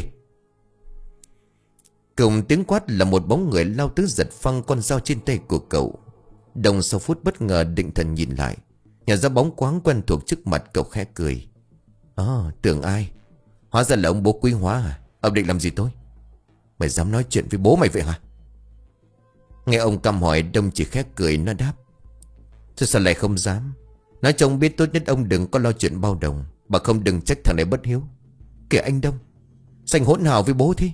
Cùng tiếng quát là một bóng người lao tới giật phăng con dao trên tay của cậu. Đông sau phút bất ngờ định thần nhìn lại, nhận ra bóng quáng quen thuộc trước mặt, cậu khẽ cười: À, tưởng ai? Hóa ra là ông bố Quý Hóa à? Ông định làm gì tôi? Mày dám nói chuyện với bố mày vậy hả? Nghe ông Cam hỏi, Đông chỉ khẽ cười, nó đáp: Tôi sao lại không dám. Nói cho ông biết tốt nhất ông đừng có lo chuyện bao đồng, bà không đừng trách thằng này bất hiếu. Kìa anh Đông, Xanh hỗn hào với bố thế.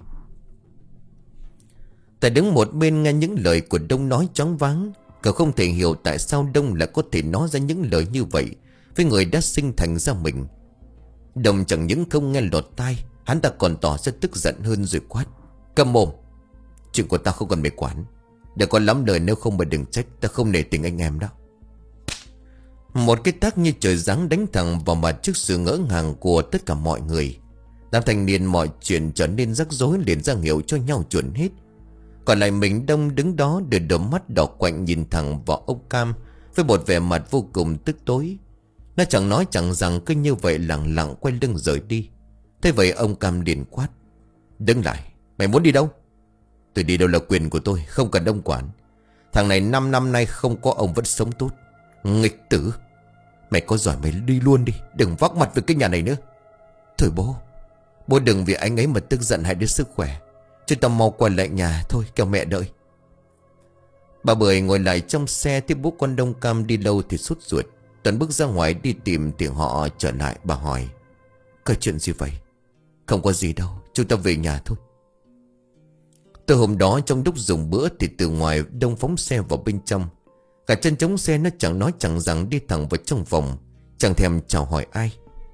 Tài đứng một bên nghe những lời của Đông nói choáng váng. Cậu không thể hiểu tại sao Đông lại có thể nói ra những lời như vậy với người đã sinh thành ra mình. Đông chẳng những không nghe lọt tai, hắn ta còn tỏ ra tức giận hơn rồi quát: Câm mồm. Chuyện của ta không cần mày quản. Để có lắm lời, nếu không mà đừng trách. Ta không nể tình anh em đó. Một cái tác như trời giáng đánh thẳng vào mặt trước sự ngỡ ngàng của tất cả mọi người. Đám thanh niên mọi chuyện trở nên rắc rối, liền ra hiệu cho nhau chuẩn hết. Còn lại mình Đông đứng đó, đưa đôi mắt đỏ quạnh nhìn thẳng vào ông Cam với một vẻ mặt vô cùng tức tối. Nó chẳng nói chẳng rằng, cứ như vậy lặng lặng quay lưng rời đi. Thế vậy ông Cam liền quát: Đứng lại, mày muốn đi đâu? Tôi đi đâu là quyền của tôi, không cần ông quản. Thằng này năm năm nay không có ông vẫn sống tốt. Nghịch tử. Mày có giỏi mày đi luôn đi, đừng vác mặt với cái nhà này nữa. Thôi bố, bố đừng vì anh ấy mà tức giận hại đến sức khỏe. Chúng ta mau quay lại nhà thôi, kẻo mẹ đợi. Bà Bưởi ngồi lại trong xe, tiếp bố con Đông Cam đi lâu thì sốt ruột. Tuấn bước ra ngoài đi tìm thì họ trở lại. Bà hỏi: Có chuyện gì vậy? Không có gì đâu, chúng ta về nhà thôi. Từ hôm đó trong lúc dùng bữa thì từ ngoài Đông phóng xe vào bên trong. Cả chân chống xe nó chẳng nói chẳng rằng, đi thẳng vào trong phòng, chẳng thèm chào hỏi ai.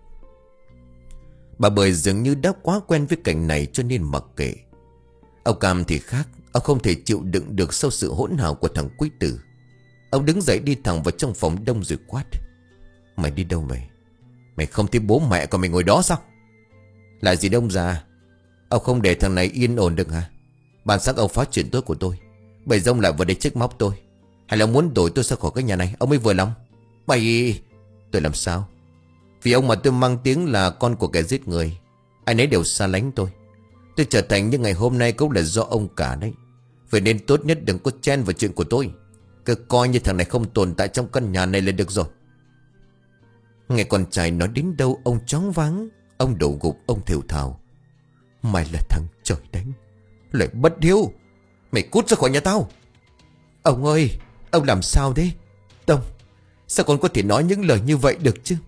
Bà Bưởi dường như đã quá quen với cảnh này cho nên mặc kệ. Ông Cam thì khác. Ông không thể chịu đựng được sau sự hỗn hào của thằng quý tử. Ông đứng dậy đi thẳng vào trong phòng Đông rồi quát: Mày đi đâu mày? Mày không thấy bố mẹ của mày ngồi đó sao? Lại gì Đông già? Ông không để thằng này yên ổn được hả? Bản sắc ông phá chuyện tốt của tôi, bây giờ ông lại vào đây trách móc tôi. Hay là muốn đuổi tôi ra khỏi cái nhà này? Ông mới vừa lòng. Mày... Tôi làm sao? Vì ông mà tôi mang tiếng là con của kẻ giết người. Ai nấy đều xa lánh tôi. Tôi trở thành như ngày hôm nay cũng là do ông cả đấy. Vậy nên tốt nhất đừng có chen vào chuyện của tôi. Cứ coi như thằng này không tồn tại trong căn nhà này là được rồi. Nghe con trai nói đến đâu ông choáng váng. Ông đổ gục, ông thều thào: Mày là thằng trời đánh, lại bất hiếu. Mày cút ra khỏi nhà tao. Ông ơi, ông làm sao thế? Đông, sao con có thể nói những lời như vậy được chứ?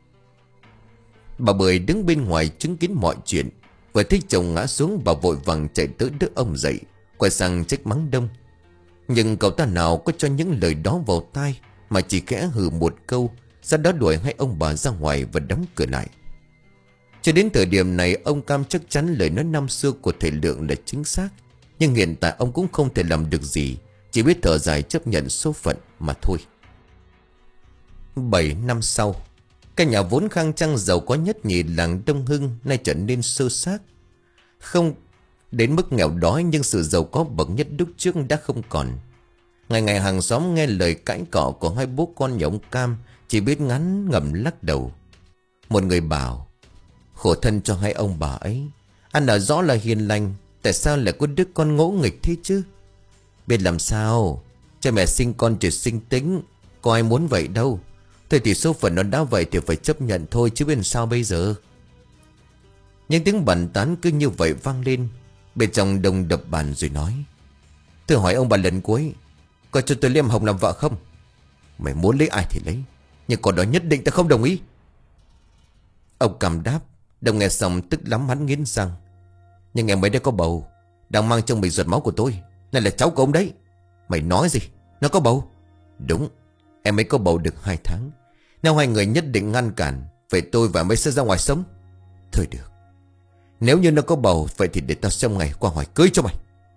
Bà Bưởi đứng bên ngoài chứng kiến mọi chuyện. Vừa thấy chồng ngã xuống, bà vội vàng chạy tới đỡ ông dậy, quay sang trách mắng Đông. Nhưng cậu ta nào có cho những lời đó vào tai, mà chỉ khẽ hừ một câu, sau đó đuổi hai ông bà ra ngoài và đóng cửa lại. Cho đến thời điểm này, ông Cam chắc chắn lời nói năm xưa của thầy Lượng là chính xác. Nhưng hiện tại ông cũng không thể làm được gì, chỉ biết thở dài chấp nhận số phận mà thôi. Bảy năm sau, căn nhà vốn khang trang giàu có nhất nhì làng Đông Hưng nay trở nên xơ xác. Không đến mức nghèo đói, nhưng sự giàu có bậc nhất lúc trước đã không còn. Ngày ngày hàng xóm nghe lời cãi cọ của hai bố con nhà ông Cam chỉ biết ngắn ngẩm lắc đầu. Một người bảo: Khổ thân cho hai ông bà ấy, ăn ở rõ là hiền lành, tại sao lại có đứa con ngỗ nghịch thế chứ? Biết làm sao, cha mẹ sinh con chỉ sinh tính, có ai muốn vậy đâu. Thôi thì số phận nó đã vậy thì phải chấp nhận thôi, chứ biết sao bây giờ. Những tiếng bàn tán cứ như vậy vang lên. Bên trong Đông đập bàn rồi nói: Tôi hỏi ông bà lần cuối, có cho tôi Liêm Hồng làm vợ không? Mày muốn lấy ai thì lấy, nhưng còn đó nhất định ta không đồng ý. Ông Cam đáp. Đông nghe xong tức lắm, hắn nghiến răng: Nhưng em mới đây có bầu, đang mang trong mình giọt máu của tôi, này là cháu của ông đấy. Mày nói gì? Nó có bầu? Đúng, em ấy có bầu được hai tháng. Nếu hai người nhất định ngăn cản, vậy tôi và em ấy sẽ ra ngoài sống. Thôi được, nếu như nó có bầu, vậy thì để tao xem ngày qua hỏi cưới cho mày.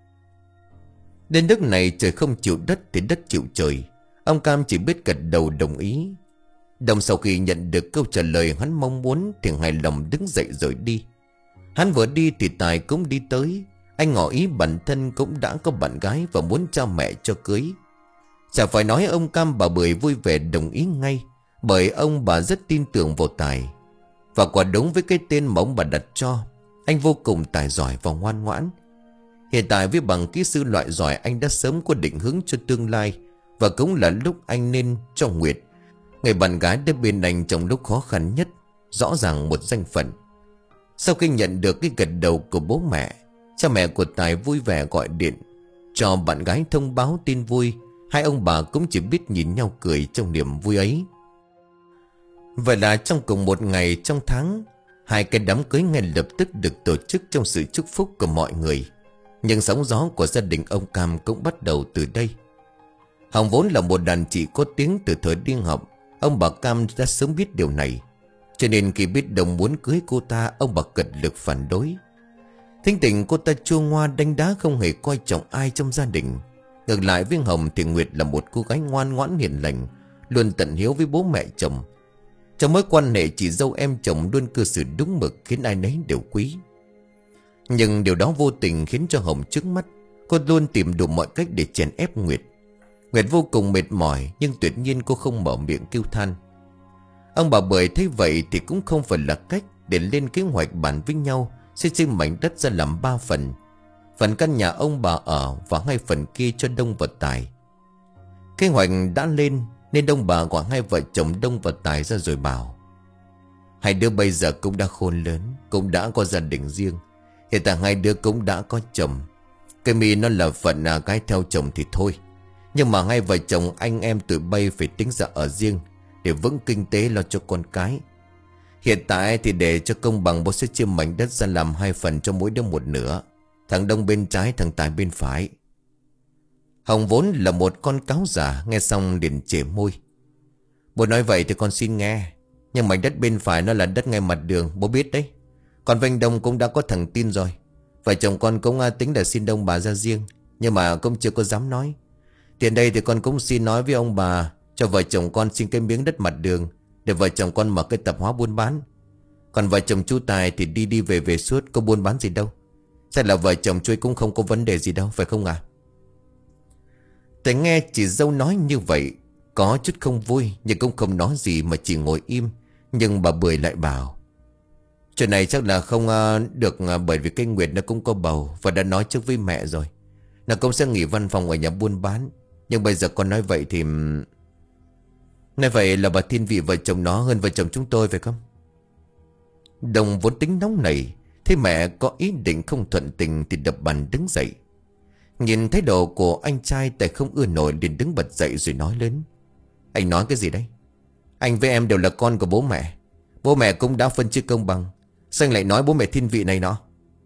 Đến nước này trời không chịu đất thì đất chịu trời. Ông Cam chỉ biết gật đầu đồng ý. Đồng sau khi nhận được câu trả lời hắn mong muốn thì hài lòng đứng dậy rồi đi. Hắn vừa đi thì Tài cũng đi tới. Anh ngỏ ý bản thân cũng đã có bạn gái và muốn cha mẹ cho cưới. Chả phải nói ông Cam bà Bưởi vui vẻ đồng ý ngay, bởi ông bà rất tin tưởng vào Tài. Và quả đúng với cái tên mà ông bà đặt cho, anh vô cùng tài giỏi và ngoan ngoãn. Hiện tại với bằng kỹ sư loại giỏi, anh đã sớm có định hướng cho tương lai. Và cũng là lúc anh nên cho Nguyệt, người bạn gái đã bên anh trong lúc khó khăn nhất, rõ ràng một danh phận. Sau khi nhận được cái gật đầu của bố mẹ, cha mẹ của Tài vui vẻ gọi điện cho bạn gái thông báo tin vui. Hai ông bà cũng chỉ biết nhìn nhau cười trong niềm vui ấy. Vậy là trong cùng một ngày trong tháng, Hai cái đám cưới ngay lập tức được tổ chức trong sự chúc phúc của mọi người. Nhưng sóng gió của gia đình ông Cam cũng bắt đầu từ đây. Hồng vốn là một đàn chị có tiếng từ thời đi học. Ông bà Cam đã sớm biết điều này, cho nên khi biết Đông muốn cưới cô ta, ông bà cật lực phản đối. Thính tình cô ta chua ngoa đánh đá, không hề coi trọng ai trong gia đình. Ngược lại với Hồng thì Nguyệt là một cô gái ngoan ngoãn hiền lành, luôn tận hiếu với bố mẹ chồng. Trong mối quan hệ chị dâu em chồng luôn cư xử đúng mực, khiến ai nấy đều quý. Nhưng điều đó vô tình khiến cho Hồng trước mắt. Cô luôn tìm đủ mọi cách để chèn ép Nguyệt. Nguyệt vô cùng mệt mỏi, nhưng tuyệt nhiên cô không mở miệng kêu than. Ông bà Bưởi thấy vậy thì cũng không phải là cách để lên kế hoạch bàn với nhau sẽ chia mảnh đất ra làm ba phần. Phần căn nhà ông bà ở và hai phần kia cho Đông và Tài. Kế hoạch đã lên nên ông bà gọi hai vợ chồng Đông và Tài ra rồi bảo: hai đứa bây giờ cũng đã khôn lớn, cũng đã có gia đình riêng. Hiện tại hai đứa cũng đã có chồng. Cái mi nó là phận à, cái theo chồng thì thôi. Nhưng mà hai vợ chồng anh em tụi bay phải tính ra ở riêng để vững kinh tế lo cho con cái. Hiện tại thì để cho công bằng, bố sẽ chia mảnh đất ra làm hai phần cho mỗi đứa một nửa. Thằng Đông bên trái, thằng Tài bên phải. Hồng vốn là một con cáo giả, nghe xong liền chể môi: bố nói vậy thì con xin nghe, nhưng mảnh đất bên phải nó là đất ngay mặt đường, bố biết đấy. Còn Vinh Đông cũng đã có thằng tin rồi. Vợ chồng con cũng tính là xin ông bà ra riêng, nhưng mà cũng chưa có dám nói. Tiền đây thì con cũng xin nói với ông bà cho vợ chồng con xin cái miếng đất mặt đường để vợ chồng con mở cái tạp hóa buôn bán. Còn vợ chồng chú Tài thì đi đi về về suốt, có buôn bán gì đâu. Chắc là vợ chồng chú cũng không có vấn đề gì đâu, phải không à? Tài nghe chị dâu nói như vậy có chút không vui, nhưng cũng không nói gì mà chỉ ngồi im. Nhưng bà Bưởi lại bảo: chuyện này chắc là không được, bởi vì cái Nguyệt nó cũng có bầu và đã nói trước với mẹ rồi. Nó cũng sẽ nghỉ văn phòng ở nhà buôn bán. Nhưng bây giờ con nói vậy thì... nói vậy là bà thiên vị vợ chồng nó hơn vợ chồng chúng tôi phải không? Đồng vốn tính nóng nảy, thấy mẹ có ý định không thuận tình thì đập bàn đứng dậy. Nhìn thái độ của anh trai, Tài không ưa nổi liền đứng bật dậy rồi nói lớn: anh nói cái gì đấy? Anh với em đều là con của bố mẹ. Bố mẹ cũng đã phân chia công bằng. Sao anh lại nói bố mẹ thiên vị này nọ?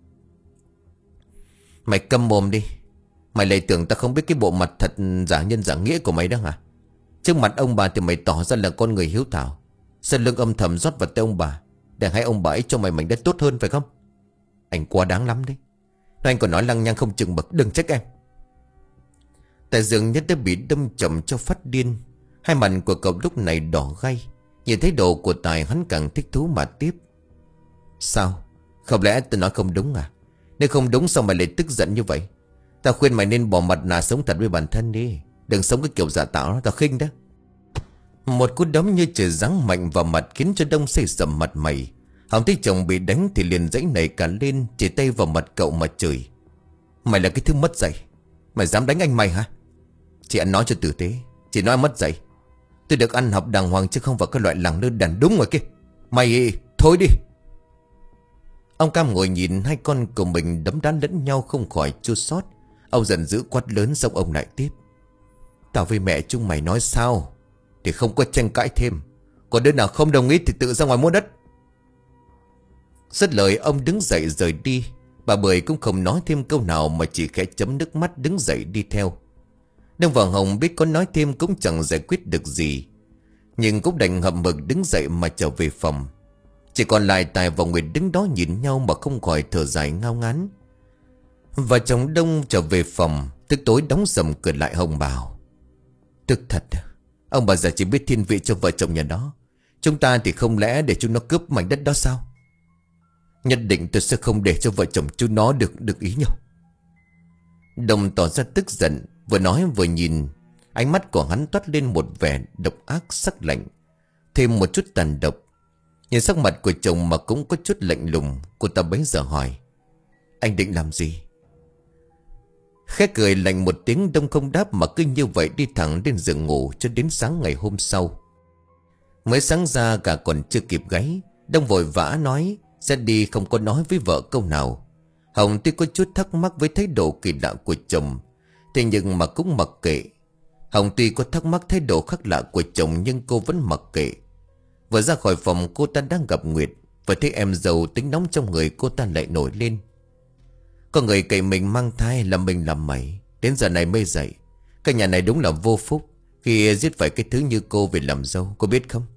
Mày câm mồm đi. Mày lại tưởng ta không biết cái bộ mặt thật giả nhân giả nghĩa của mày đó hả? Trước mặt ông bà thì mày tỏ ra là con người hiếu thảo, sau lưng âm thầm rót vào tay ông bà để hai ông bà ấy cho mày mảnh đất tốt hơn phải không? Anh quá đáng lắm đấy. Nói anh còn nói lăng nhăng không chừng mực, đừng trách em. Tại dường nhất đã bị đâm chậm cho phát điên. Hai mặt của cậu lúc này đỏ gay. Nhìn thấy đồ của Tài hắn càng thích thú mà tiếp: sao? Không lẽ tôi nói không đúng à? Nếu không đúng sao mày lại tức giận như vậy? Tao khuyên mày nên bỏ mặt nạ sống thật với bản thân đi. Đừng sống cái kiểu giả tạo đó, tao khinh đó. Một cú đấm như trời giáng mạnh vào mặt khiến cho Đông xây sầm mặt mày. Hồng thấy chồng bị đánh thì liền dãy nảy cả lên, chỉ tay vào mặt cậu mà chửi: mày là cái thứ mất dạy. Mày dám đánh anh mày hả? Chị ăn nói cho tử tế, chị nói mất dạy. Tôi được ăn học đàng hoàng chứ không phải cái loại lẳng lơ đàn đúng rồi kia. Mày thôi đi. Ông Cam ngồi nhìn hai con của mình đấm đá lẫn nhau không khỏi chua xót. Ông giận dữ quát lớn, xong ông lại tiếp: tao với mẹ chúng mày nói sao thì không có tranh cãi thêm. Còn đứa nào không đồng ý thì tự ra ngoài mua đất. Dứt lời ông đứng dậy rời đi. Bà Bưởi cũng không nói thêm câu nào mà chỉ khẽ chấm nước mắt đứng dậy đi theo. Đông và Hồng biết có nói thêm cũng chẳng giải quyết được gì, nhưng cũng đành hậm hực đứng dậy mà trở về phòng. Chỉ còn lại Tài và Nguyệt đứng đó nhìn nhau mà không khỏi thở dài ngao ngán. Và chồng Đông trở về phòng, tức tối đóng sầm cửa lại. Hồng bảo: tức thật, ông bà già chỉ biết thiên vị cho vợ chồng nhà đó. Chúng ta thì không lẽ để chúng nó cướp mảnh đất đó sao? Nhất định tôi sẽ không để cho vợ chồng chúng nó được được ý nhau. Đông tỏ ra tức giận, vừa nói vừa nhìn. Ánh mắt của hắn toát lên một vẻ độc ác sắc lạnh, thêm một chút tàn độc. Nhìn sắc mặt của chồng mà cũng có chút lạnh lùng, cô ta bấy giờ hỏi: anh định làm gì? Khẽ cười lạnh một tiếng, Đông không đáp mà cứ như vậy đi thẳng lên giường ngủ cho đến sáng ngày hôm sau. Mới sáng ra cả còn chưa kịp gáy, Đông vội vã nói sẽ đi, không có nói với vợ câu nào. Hồng tuy có chút thắc mắc với thái độ kỳ lạ của chồng, thế nhưng mà cũng mặc kệ. Hồng tuy có thắc mắc thái độ khác lạ của chồng nhưng cô vẫn mặc kệ. Vừa ra khỏi phòng cô ta đang gặp Nguyệt. Vừa thấy em dâu, tính nóng trong người cô ta lại nổi lên. Có người cậy mình mang thai là mình làm mày, đến giờ này mới dậy. Cái nhà này đúng là vô phúc khi giết phải cái thứ như cô về làm dâu, cô biết không?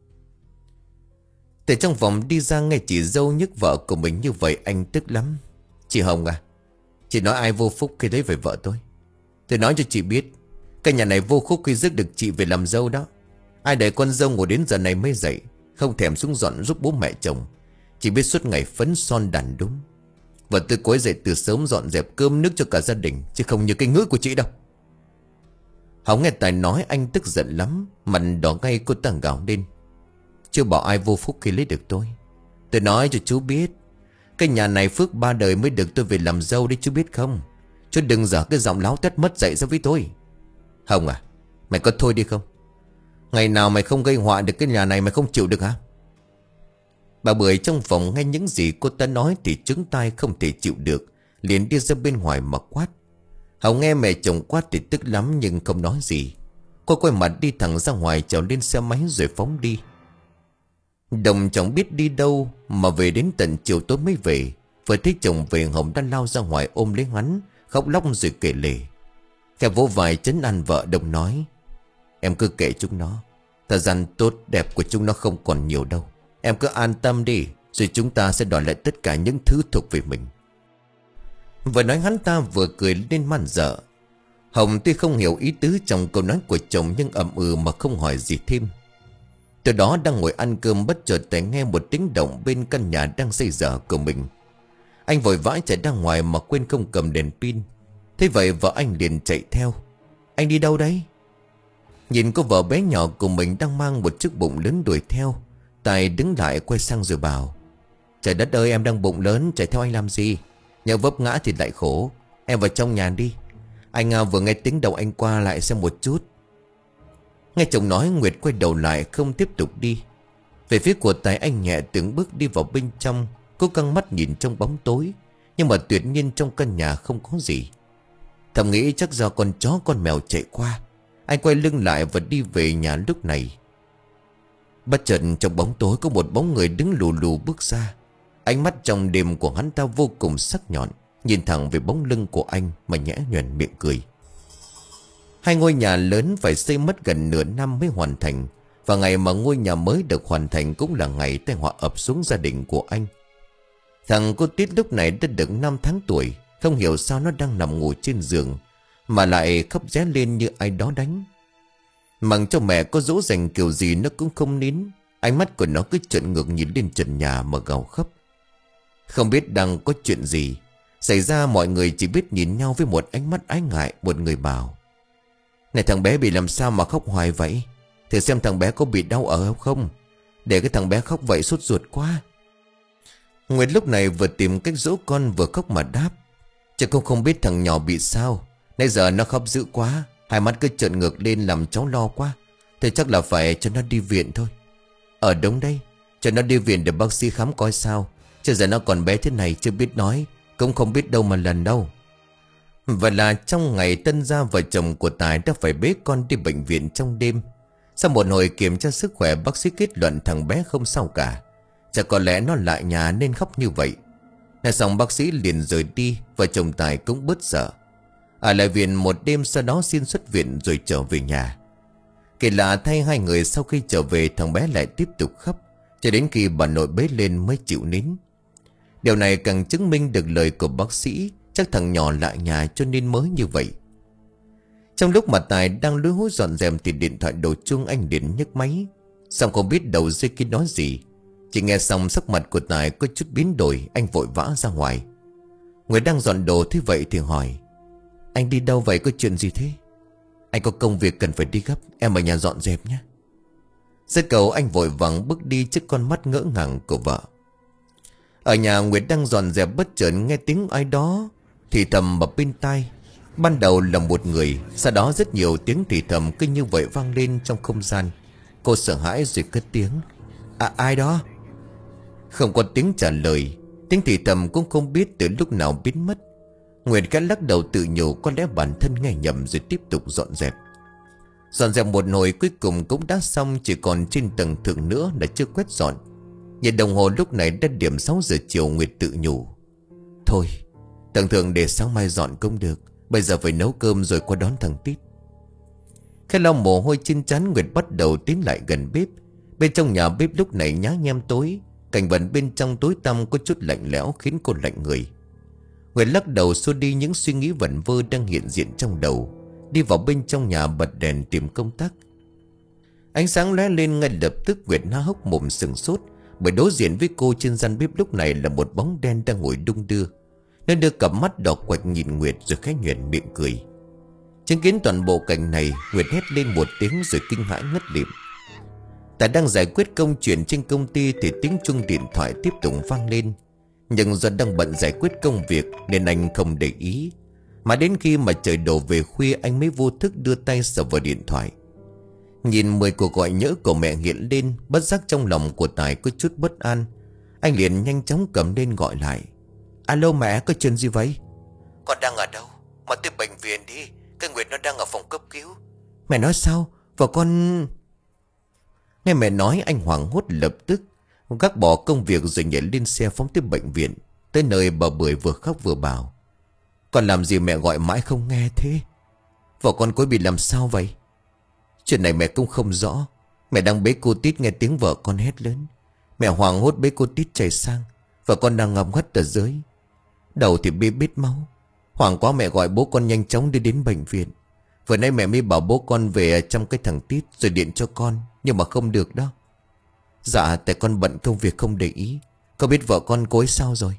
Từ trong phòng đi ra nghe chị dâu nhức vợ của mình như vậy, anh tức lắm. Chị Hồng à, chị nói ai vô phúc khi thấy về vợ tôi? Tôi nói cho chị biết, cái nhà này vô phúc khi rước được chị về làm dâu đó. Ai để con dâu ngồi đến giờ này mới dậy, không thèm xuống dọn giúp bố mẹ chồng, chỉ biết suốt ngày phấn son đàn đúng. Vợ tôi cối dậy từ sớm dọn dẹp cơm nước cho cả gia đình, chứ không như cái ngữ của chị đâu. Hồng nghe Tài nói anh tức giận lắm, mặt đỏ ngay, cô ta gào lên. Chưa bảo ai vô phúc khi lấy được tôi. Tôi nói cho chú biết, cái nhà này phước ba đời mới được tôi về làm dâu đấy, chú biết không? Chú đừng dở cái giọng láo tét mất dạy ra với tôi. Hồng à, mày có thôi đi không? Ngày nào mày không gây họa được cái nhà này mày không chịu được hả? Bà Bưởi trong phòng nghe những gì cô ta nói thì trứng tai không thể chịu được, liền đi ra bên ngoài mà quát. Hồng nghe mẹ chồng quát thì tức lắm nhưng không nói gì. Cô quay mặt đi thẳng ra ngoài, trèo lên xe máy rồi phóng đi. Đồng chẳng biết đi đâu mà về đến tận chiều tối mới về. Vừa thấy chồng về, Hồng đã lao ra ngoài ôm lấy hắn, khóc lóc rồi kể lể. Khẽ vỗ vai trấn an vợ, Đồng nói: Em cứ kệ chúng nó, thời gian tốt đẹp của chúng nó không còn nhiều đâu. Em cứ an tâm đi, rồi chúng ta sẽ đòi lại tất cả những thứ thuộc về mình. Vừa nói hắn ta vừa cười lên man dợ. Hồng tuy không hiểu ý tứ trong câu nói của chồng nhưng ậm ừ mà không hỏi gì thêm. Từ đó đang ngồi ăn cơm, bất chợt tai nghe một tiếng động bên căn nhà đang xây dở của mình. Anh vội vã chạy ra ngoài mà quên không cầm đèn pin. Thế vậy vợ anh liền chạy theo. Anh đi đâu đấy? Nhìn cô vợ bé nhỏ của mình đang mang một chiếc bụng lớn đuổi theo, Tài đứng lại quay sang rồi bảo: Trời đất ơi, em đang bụng lớn chạy theo anh làm gì? Nhỡ vấp ngã thì lại khổ. Em vào trong nhà đi. Anh à, vừa nghe tiếng động anh qua lại xem một chút. Nghe chồng nói, Nguyệt quay đầu lại không tiếp tục đi. Về phía của Tài, anh nhẹ từng bước đi vào bên trong. Cô căng mắt nhìn trong bóng tối, nhưng mà tuyệt nhiên trong căn nhà không có gì. Thầm nghĩ chắc do con chó con mèo chạy qua. Anh quay lưng lại và đi về nhà lúc này. Bất chợt trong bóng tối có một bóng người đứng lù lù bước ra. Ánh mắt trong đêm của hắn ta vô cùng sắc nhọn, nhìn thẳng về bóng lưng của anh mà nhẽ nhoẻn miệng cười. Hai ngôi nhà lớn phải xây mất gần nửa năm mới hoàn thành. Và ngày mà ngôi nhà mới được hoàn thành cũng là ngày tai họa ập xuống gia đình của anh. Thằng cô Tít lúc này đã được năm tháng tuổi. Không hiểu sao nó đang nằm ngủ trên giường mà lại khóc ré lên như ai đó đánh. Mặc cho mẹ có dỗ dành kiểu gì nó cũng không nín. Ánh mắt của nó cứ trợn ngược nhìn lên trần nhà mà gào khóc. Không biết đang có chuyện gì xảy ra, mọi người chỉ biết nhìn nhau với một ánh mắt ái ngại. Một người bảo: Này, thằng bé bị làm sao mà khóc hoài vậy? Thử xem thằng bé có bị đau ở không? Để cái thằng bé khóc vậy sốt ruột quá. Nguyệt lúc này vừa tìm cách dỗ con vừa khóc mà đáp: Chứ cũng không biết thằng nhỏ bị sao. Nãy giờ nó khóc dữ quá, hai mắt cứ trợn ngược lên làm cháu lo quá. Thế chắc là phải cho nó đi viện thôi. Ở đúng đây, cho nó đi viện để bác sĩ khám coi sao. Chứ giờ nó còn bé thế này chưa biết nói, cũng không biết đâu mà lần đâu. Vậy là trong ngày tân gia, vợ chồng của Tài đã phải bế con đi bệnh viện trong đêm. Sau một hồi kiểm tra sức khỏe, bác sĩ kết luận thằng bé không sao cả. Chắc có lẽ nó lại nhà nên khóc như vậy. Nói xong bác sĩ liền rời đi. Vợ chồng Tài cũng bớt sợ. Ở lại viện một đêm, sau đó xin xuất viện rồi trở về nhà. Kỳ lạ thay, hai người sau khi trở về thằng bé lại tiếp tục khóc, cho đến khi bà nội bế lên mới chịu nín. Điều này càng chứng minh được lời của bác sĩ, chắc thằng nhỏ lại nhà cho nên mới như vậy. Trong lúc mà Tài đang lúi húi dọn dẹp thì điện thoại đổ chuông, anh liền nhấc máy. Xong không biết đầu dây kia nói gì, chỉ nghe xong sắc mặt của Tài có chút biến đổi. Anh vội vã ra ngoài. Người đang dọn đồ thế vậy thì hỏi: Anh đi đâu vậy, có chuyện gì thế? Anh có công việc cần phải đi gấp, em ở nhà dọn dẹp nhé. Dứt cầu anh vội vàng bước đi trước con mắt ngỡ ngàng của vợ. Ở nhà Nguyệt đang dọn dẹp, bất chợt nghe tiếng ai đó thì thầm ở bên tai. Ban đầu là một người, sau đó rất nhiều tiếng thì thầm cứ như vậy vang lên trong không gian. Cô sợ hãi rồi cất tiếng: À, ai đó? Không có tiếng trả lời. Tiếng thì thầm cũng không biết từ lúc nào biến mất. Nguyệt khẽ lắc đầu tự nhủ có lẽ bản thân nghe nhầm rồi tiếp tục dọn dẹp. Dọn dẹp một hồi cuối cùng cũng đã xong, chỉ còn trên tầng thượng nữa là chưa quét dọn. Nhìn đồng hồ lúc này đã điểm sáu giờ chiều. Nguyệt tự nhủ: thôi, tưởng thường để sáng mai dọn cũng được. Bây giờ phải nấu cơm rồi qua đón thằng Tít. Khi lau mồ hôi trên trán, Nguyệt bắt đầu tiến lại gần bếp. Bên trong nhà bếp lúc này nhá nhem tối. Cảnh vật bên trong tối tăm có chút lạnh lẽo khiến cô lạnh người. Nguyệt lắc đầu xua đi những suy nghĩ vẩn vơ đang hiện diện trong đầu, đi vào bên trong nhà bật đèn tìm công tắc. Ánh sáng lóe lên ngay lập tức. Nguyệt há hốc mồm sừng sốt, bởi đối diện với cô trên gian bếp lúc này là một bóng đen đang ngồi đung đưa. Nó đưa cặp mắt đỏ quạch nhìn Nguyệt rồi khẽ nhoẻn miệng cười. Chứng kiến toàn bộ cảnh này, Nguyệt hét lên một tiếng rồi kinh hãi ngất lịm. Tại đang giải quyết công chuyện trên công ty thì tiếng chuông điện thoại tiếp tục vang lên. Nhưng do đang bận giải quyết công việc nên anh không để ý. Mà đến khi mà trời đổ về khuya, anh mới vô thức đưa tay sờ vào điện thoại. Nhìn mười cuộc gọi nhỡ của mẹ hiện lên, bất giác trong lòng của Tài có chút bất an. Anh liền nhanh chóng cầm lên gọi lại: alo mẹ, có chuyện gì vậy? Con đang ở đâu? Mà tới bệnh viện đi, cái Nguyệt nó đang ở phòng cấp cứu. Mẹ nói sao? Và con... Nghe mẹ nói, anh hoảng hốt lập tức gác bỏ công việc rồi nhảy lên xe phóng tới bệnh viện. Tới nơi bà Bưởi vừa khóc vừa bảo: con làm gì mẹ gọi mãi không nghe thế? Vợ con có bị làm sao vậy? Chuyện này mẹ cũng không rõ. Mẹ đang bế cô Tít nghe tiếng vợ con hét lớn. Mẹ hoảng hốt bế cô Tít chạy sang. Vợ con đang ngầm ngất ở dưới. Đầu thì bê bết máu. Hoảng quá mẹ gọi bố con nhanh chóng đi đến bệnh viện. Vừa nãy mẹ mới bảo bố con về chăm cái thằng Tít rồi điện cho con, nhưng mà không được đó. Dạ, tại con bận công việc không để ý. Con biết vợ con cô ấy sao rồi?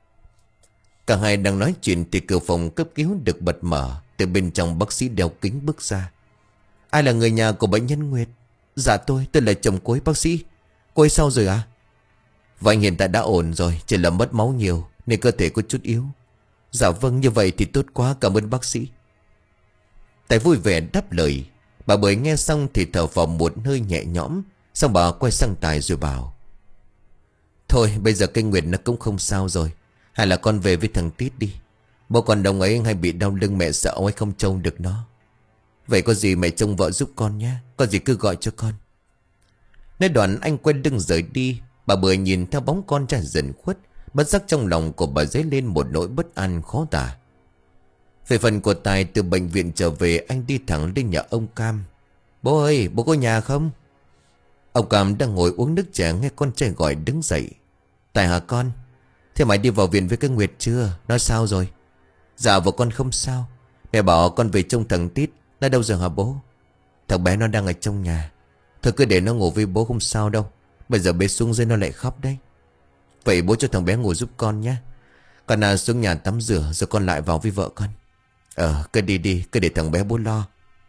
Cả hai đang nói chuyện thì cửa phòng cấp cứu được bật mở. Từ bên trong bác sĩ đeo kính bước ra. Ai là người nhà của bệnh nhân Nguyệt? Dạ tôi, tôi là chồng cô ấy bác sĩ. Cô ấy sao rồi à? Và anh hiện tại đã ổn rồi, chỉ là mất máu nhiều nên cơ thể có chút yếu. Dạ vâng, như vậy thì tốt quá, cảm ơn bác sĩ. Tài vui vẻ đáp lời. Bà Bưởi nghe xong thì thở vào một hơi nhẹ nhõm. Xong bà quay sang Tài rồi bảo: thôi bây giờ cái Nguyệt nó cũng không sao rồi. Hay là con về với thằng Tít đi. Bố con đồng ấy hay bị đau lưng, mẹ sợ ông ấy không trông được nó. Vậy có gì mẹ trông vợ giúp con nhé. Có gì cứ gọi cho con. Nói đoạn anh quay lưng rời đi. Bà Bưởi nhìn theo bóng con trai dần khuất, bất giác trong lòng của bà dấy lên một nỗi bất an khó tả. Về phần của Tài, từ bệnh viện trở về, anh đi thẳng lên nhà ông Cam. Bố ơi, bố có nhà không? Ông Cam đang ngồi uống nước trà nghe con trai gọi đứng dậy. Tài hả con? Thế mày đi vào viện với cái Nguyệt chưa? Nó sao rồi? Dạ vợ con không sao. Mẹ bảo con về trông thằng Tít. Nó đâu rồi hả bố? Thằng bé nó đang ở trong nhà. Thôi cứ để nó ngủ với bố không sao đâu. Bây giờ bé xuống dưới nó lại khóc đấy. Vậy bố cho thằng bé ngủ giúp con nhé. Con à, xuống nhà tắm rửa rồi con lại vào với vợ con. Ờ cứ đi đi, cứ để thằng bé bố lo.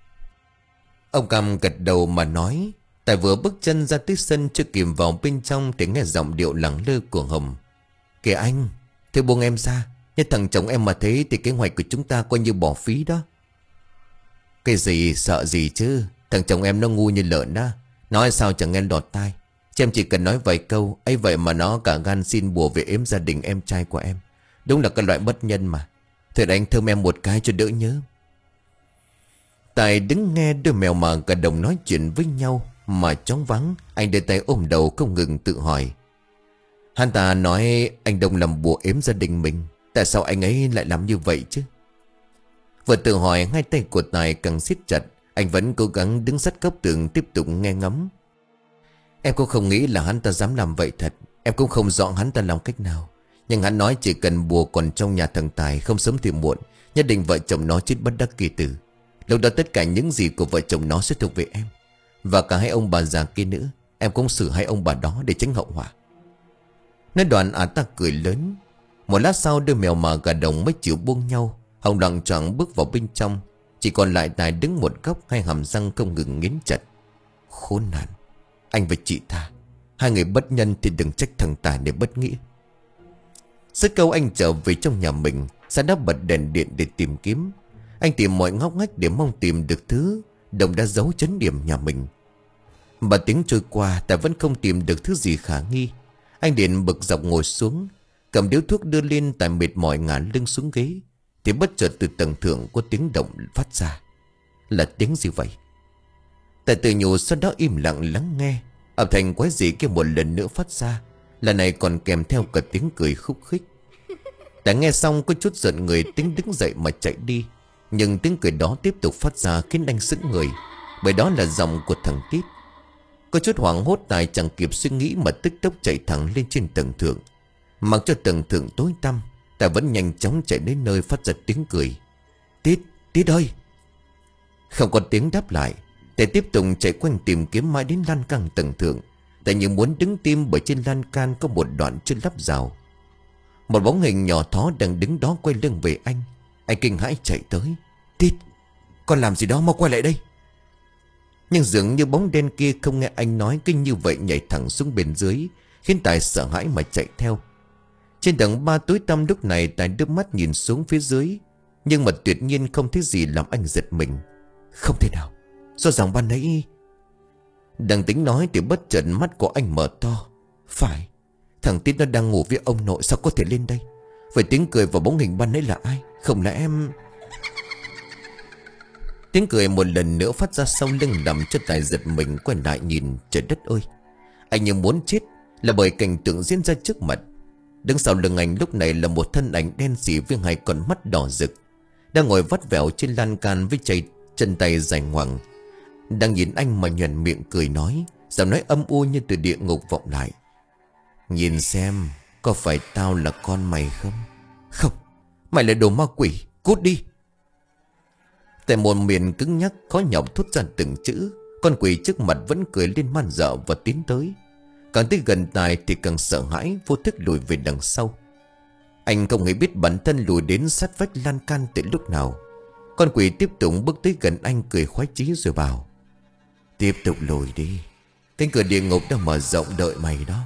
Ông Cam gật đầu mà nói. Tài vừa bước chân ra tới sân, chưa kịp vào bên trong thì nghe giọng điệu lẳng lơ của Hồng. Kìa anh, thế buông em ra. Nhất thằng chồng em mà thấy thì kế hoạch của chúng ta coi như bỏ phí đó. Cái gì sợ gì chứ? Thằng chồng em nó ngu như lợn đó. Nói sao chẳng nghe lọt tai. Chứ em chỉ cần nói vài câu ấy vậy mà nó cả gan xin bùa về ếm gia đình em trai của em. Đúng là cái loại bất nhân mà. Thôi anh thơm em một cái cho đỡ nhớ. Tài đứng nghe đôi mèo mà cả đồng nói chuyện với nhau mà chóng vắng. Anh đưa tay ôm đầu không ngừng tự hỏi. Hắn ta nói anh Đông làm bùa ếm gia đình mình. Tại sao anh ấy lại làm như vậy chứ? Vừa tự hỏi, hai tay của Tài càng siết chặt. Anh vẫn cố gắng đứng sát góc tường tiếp tục nghe ngắm. Em cũng không nghĩ là hắn ta dám làm vậy thật. Em cũng không rõ hắn ta làm cách nào. Nhưng hắn nói chỉ cần bùa còn trong nhà thằng Tài, không sớm thì muộn nhất định vợ chồng nó chết bất đắc kỳ tử. Lúc đó tất cả những gì của vợ chồng nó sẽ thuộc về em. Và cả hai ông bà già kia nữa. Em cũng xử hai ông bà đó để tránh hậu họa. Nói đoạn ả ta cười lớn. Một lát sau đôi mèo mà gà đồng mới chịu buông nhau. Hồng loạng choạng bước vào bên trong. Chỉ còn lại Tài đứng một góc, hai hàm răng không ngừng nghiến chặt. Khốn nạn. Anh và chị ta, hai người bất nhân thì đừng trách thằng Tài để bất nghĩa. Dứt câu anh trở về trong nhà mình. Sáng đã bật đèn điện để tìm kiếm. Anh tìm mọi ngóc ngách để mong tìm được thứ Đồng đã giấu chấn điểm nhà mình. Ba tiếng trôi qua, Tài vẫn không tìm được thứ gì khả nghi. Anh điện bực dọc ngồi xuống, cầm điếu thuốc đưa lên. Tài mệt mỏi ngả lưng xuống ghế thì bất chợt từ tầng thượng có tiếng động phát ra. Là tiếng gì vậy? Tài tự nhủ, sau đó im lặng lắng nghe. Âm thanh quái dị kia một lần nữa phát ra. Lần này còn kèm theo cả tiếng cười khúc khích. Đã nghe xong có chút giận người, tính đứng dậy mà chạy đi. Nhưng tiếng cười đó tiếp tục phát ra khiến anh sững người, bởi đó là giọng của thằng Tít. Có chút hoảng hốt, Tài chẳng kịp suy nghĩ mà tức tốc chạy thẳng lên trên tầng thượng. Mặc cho tầng thượng tối tăm, Tài vẫn nhanh chóng chạy đến nơi phát ra tiếng cười. Tít, Tít ơi! Không có tiếng đáp lại. Tài tiếp tục chạy quanh tìm kiếm mãi đến lan can tầng thượng. Tài như muốn đứng tim, bởi trên lan can có một đoạn chưa lắp rào. Một bóng hình nhỏ thó đang đứng đó quay lưng về anh. Anh kinh hãi chạy tới. Tít, con làm gì đó, mau quay lại đây! Nhưng dường như bóng đen kia không nghe anh nói, kinh như vậy nhảy thẳng xuống bên dưới, khiến Tài sợ hãi mà chạy theo. Trên tầng ba tối tăm lúc này, Tài đưa mắt nhìn xuống phía dưới, nhưng mà tuyệt nhiên không thấy gì làm anh giật mình. Không thể nào, do rằng ban nãy... Đang tính nói thì bất chợt mắt của anh mở to. Phải, thằng Tít nó đang ngủ với ông nội, sao có thể lên đây? Vậy tiếng cười và bóng hình ban nãy là ai? Không lẽ em... Tiếng cười một lần nữa phát ra sau lưng, làm cho Tài giật mình quay lại nhìn. Trời đất ơi, anh như muốn chết, là bởi cảnh tượng diễn ra trước mặt. Đứng sau lưng anh lúc này là một thân ảnh đen sì với hai con mắt đỏ rực, đang ngồi vắt vẻo trên lan can với chạy chân tay dài ngoằng, đang nhìn anh mà nhoẻn miệng cười nói, giọng nói âm u như từ địa ngục vọng lại. Nhìn xem, có phải tao là con mày không? Không, mày là đồ ma quỷ, cút đi! Tại một miệng cứng nhắc khó nhọc thốt ra từng chữ, con quỷ trước mặt vẫn cười lên man dợ và tiến tới. Càng tới gần Tài thì càng sợ hãi, vô thức lùi về đằng sau. Anh không hề biết bản thân lùi đến sát vách lan can từ lúc nào. Con quỷ tiếp tục bước tới gần anh, cười khoái chí rồi bảo: Tiếp tục lùi đi, cánh cửa địa ngục đang mở rộng đợi mày đó.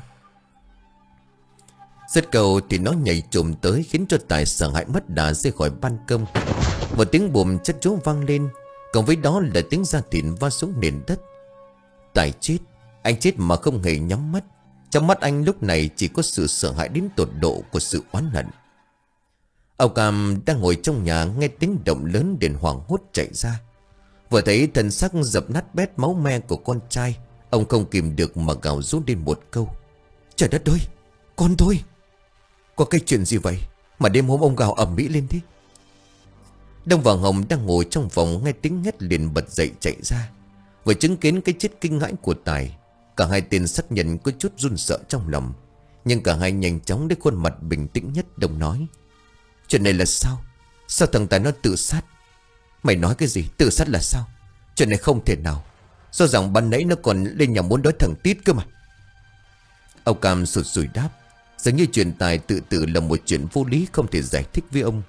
Dứt câu thì nó nhảy trồm tới, khiến cho Tài sợ hãi mất đà rơi khỏi ban công. Một tiếng bùm chất chố vang lên, cộng với đó là tiếng da thịt va xuống nền đất. Tài chết, anh chết mà không hề nhắm mắt. Trong mắt anh lúc này chỉ có sự sợ hãi đến tột độ của sự oán hận. Ông Cam đang ngồi trong nhà, nghe tiếng động lớn liền hoảng hốt chạy ra. Vừa thấy thân xác dập nát bét máu me của con trai, ông không kìm được mà gào rú lên một câu: Trời đất ơi, con tôi! Có cái chuyện gì vậy mà đêm hôm ông gào ầm ĩ lên thế? Đông và Hồng đang ngồi trong phòng, nghe tiếng hét liền bật dậy chạy ra. Vừa chứng kiến cái chết kinh hãi của Tài, cả hai tên sát nhân có chút run sợ trong lòng, nhưng cả hai nhanh chóng đến khuôn mặt bình tĩnh nhất. Đông nói: Chuyện này là sao? Sao thằng Tài nó tự sát? Mày nói cái gì? Tự sát là sao? Chuyện này không thể nào. Do rằng ban nãy nó còn lên nhà muốn đói thằng Tít cơ mà. Ông Cam sụt sùi đáp, dường như chuyện Tài tự tử là một chuyện vô lý, không thể giải thích với ông.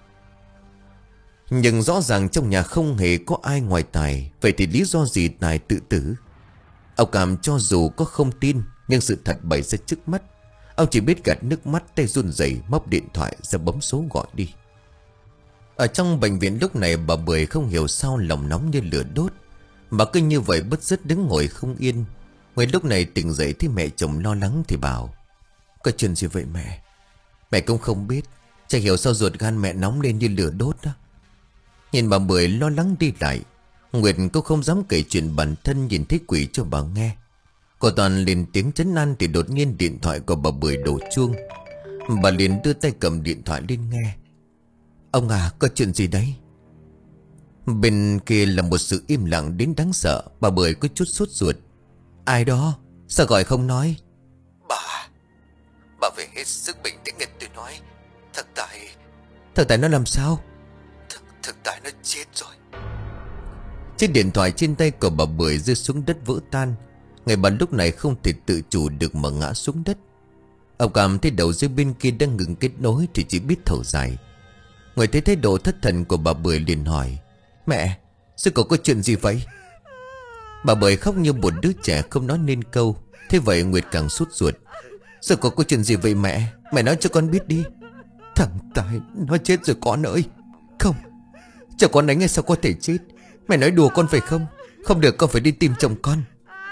Nhưng rõ ràng trong nhà không hề có ai ngoài Tài, vậy thì lý do gì Tài tự tử? Ông Cam cho dù có không tin, nhưng sự thật bày ra trước mắt. Ông chỉ biết gạt nước mắt, tay run rẩy móc điện thoại ra bấm số gọi đi. Ở trong bệnh viện lúc này, bà Bưởi không hiểu sao lòng nóng như lửa đốt. Bà cứ như vậy bứt rứt đứng ngồi không yên. Ngay lúc này tỉnh dậy thấy mẹ chồng lo lắng thì bảo: Có chuyện gì vậy mẹ? Mẹ cũng không biết, chẳng hiểu sao ruột gan mẹ nóng lên như lửa đốt đó. Nhìn bà Bưởi lo lắng đi lại, Nguyệt cũng không dám kể chuyện bản thân nhìn thấy quỷ cho bà nghe. Cô toàn lên tiếng trấn an thì đột nhiên điện thoại của bà Bưởi đổ chuông. Bà liền đưa tay cầm điện thoại lên nghe. Ông à, có chuyện gì đấy? Bên kia là một sự im lặng đến đáng sợ. Bà Bưởi có chút sốt ruột. Ai đó? Sao gọi không nói? Bà Bà phải hết sức bình tĩnh nghe tôi nói. Thằng Tài Thằng Tài nó làm sao? Thằng, thằng Tài nó chết rồi. Chiếc điện thoại trên tay của bà Bưởi rơi xuống đất vỡ tan. Người bà lúc này không thể tự chủ được mà ngã xuống đất. Ông Cảm thấy đầu dây bên kia đang ngừng kết nối thì chỉ biết thở dài. Người thấy thái độ thất thần của bà Bưởi liền hỏi: Mẹ, sư cậu có chuyện gì vậy? Bà Bưởi khóc như một đứa trẻ không nói nên câu. Thế vậy Nguyệt càng sốt ruột: Sư cậu có chuyện gì vậy mẹ? Mẹ nói cho con biết đi. Thằng Tài nó chết rồi con ơi. Không, chồng con đánh hay sao có thể chết? Mẹ nói đùa con phải không? Không được, con phải đi tìm chồng con.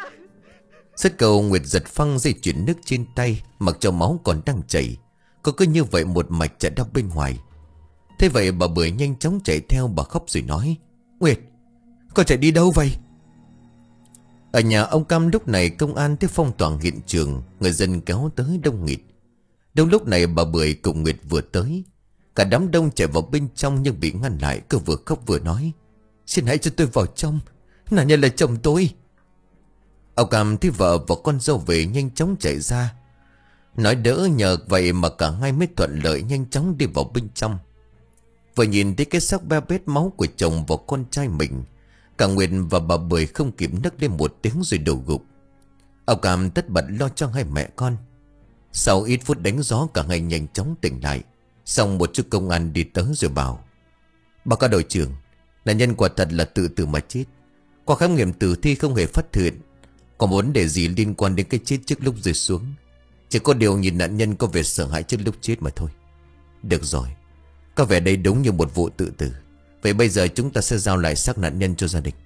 Rất câu Nguyệt giật phăng dây chuyền nước trên tay, mặc cho máu còn đang chảy. Cô cứ như vậy một mạch chạy ra bên ngoài. Thế vậy bà Bưởi nhanh chóng chạy theo, bà khóc rồi nói: Nguyệt, con chạy đi đâu vậy? Ở nhà ông Cam lúc này công an tới phong tỏa hiện trường. Người dân kéo tới đông nghịt. Đúng lúc này bà Bưởi cùng Nguyệt vừa tới. Cả đám đông chạy vào bên trong nhưng bị ngăn lại. Cứ vừa khóc vừa nói: "Xin hãy cho tôi vào trong, nạn nhân là chồng tôi." Ông Cam thấy vợ và con dâu về nhanh chóng chạy ra. Nói đỡ nhờ vậy mà cả hai mới thuận lợi nhanh chóng đi vào bên trong. Vừa nhìn thấy cái xác be bết máu của chồng và con trai mình, cả Nguyệt và bà Bưởi không kịp nấc lên một tiếng rồi đổ gục. Ông Cam tất bật lo cho hai mẹ con. Sau ít phút đánh gió cả hai nhanh chóng tỉnh lại. Xong một chút công an đi tới rồi bảo: "Báo cáo đội trưởng, nạn nhân quả thật là tự tử mà chết. Qua khám nghiệm tử thi không hề phát hiện có vấn đề gì liên quan đến cái chết trước lúc rơi xuống. Chỉ có điều nhìn nạn nhân có vẻ sợ hãi trước lúc chết mà thôi." "Được rồi, có vẻ đây đúng như một vụ tự tử. Vậy bây giờ chúng ta sẽ giao lại xác nạn nhân cho gia đình."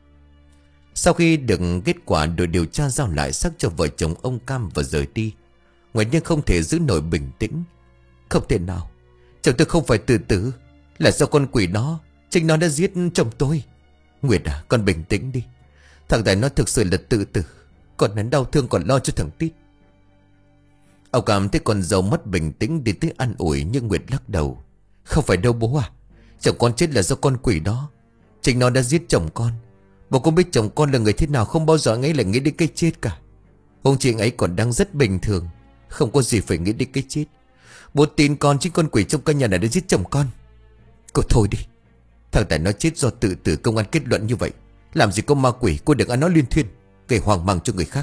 Sau khi được kết quả, đội điều tra giao lại xác cho vợ chồng ông Cam và rời đi. Nguyệt nhưng không thể giữ nổi bình tĩnh. "Không thể nào, chồng tôi không phải tự tử, là do con quỷ đó, chính nó đã giết chồng tôi." "Nguyệt à, con bình tĩnh đi. Thằng Tài nó thực sự là tự tử, còn hắn đau thương còn lo cho thằng Tít." Ông Cam thấy con dâu mất bình tĩnh đi tới an ủi, nhưng Nguyệt lắc đầu: "Không phải đâu bố à, chồng con chết là do con quỷ đó. Chính nó đã giết chồng con. Bố cũng biết chồng con là người thế nào, không bao giờ anh ấy lại nghĩ đến cái chết cả. Ông chị ấy còn đang rất bình thường, không có gì phải nghĩ đến cái chết. Bố tin con, chính con quỷ trong căn nhà này đã giết chồng con." "Cô thôi đi, thằng Tài nó chết do tự tử, công an kết luận như vậy. Làm gì có ma quỷ, cô đừng ăn nói liên thuyên, gây hoang mang cho người khác."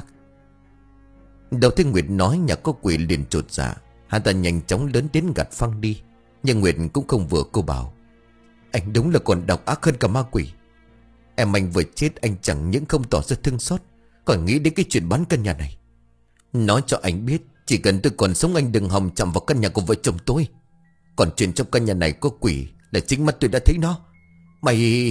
Đầu tiên Nguyệt nói nhà có quỷ liền trột dạ. Hắn ta nhanh chóng lớn tiếng gạt phăng đi. Nhưng Nguyệt cũng không vừa, cô bảo: "Anh đúng là còn độc ác hơn cả ma quỷ. Em anh vừa chết anh chẳng những không tỏ ra thương xót, còn nghĩ đến cái chuyện bán căn nhà này. Nói cho anh biết, chỉ cần tôi còn sống anh đừng hòng chạm vào căn nhà của vợ chồng tôi. Còn chuyện trong căn nhà này có quỷ là chính mắt tôi đã thấy nó. Mày..."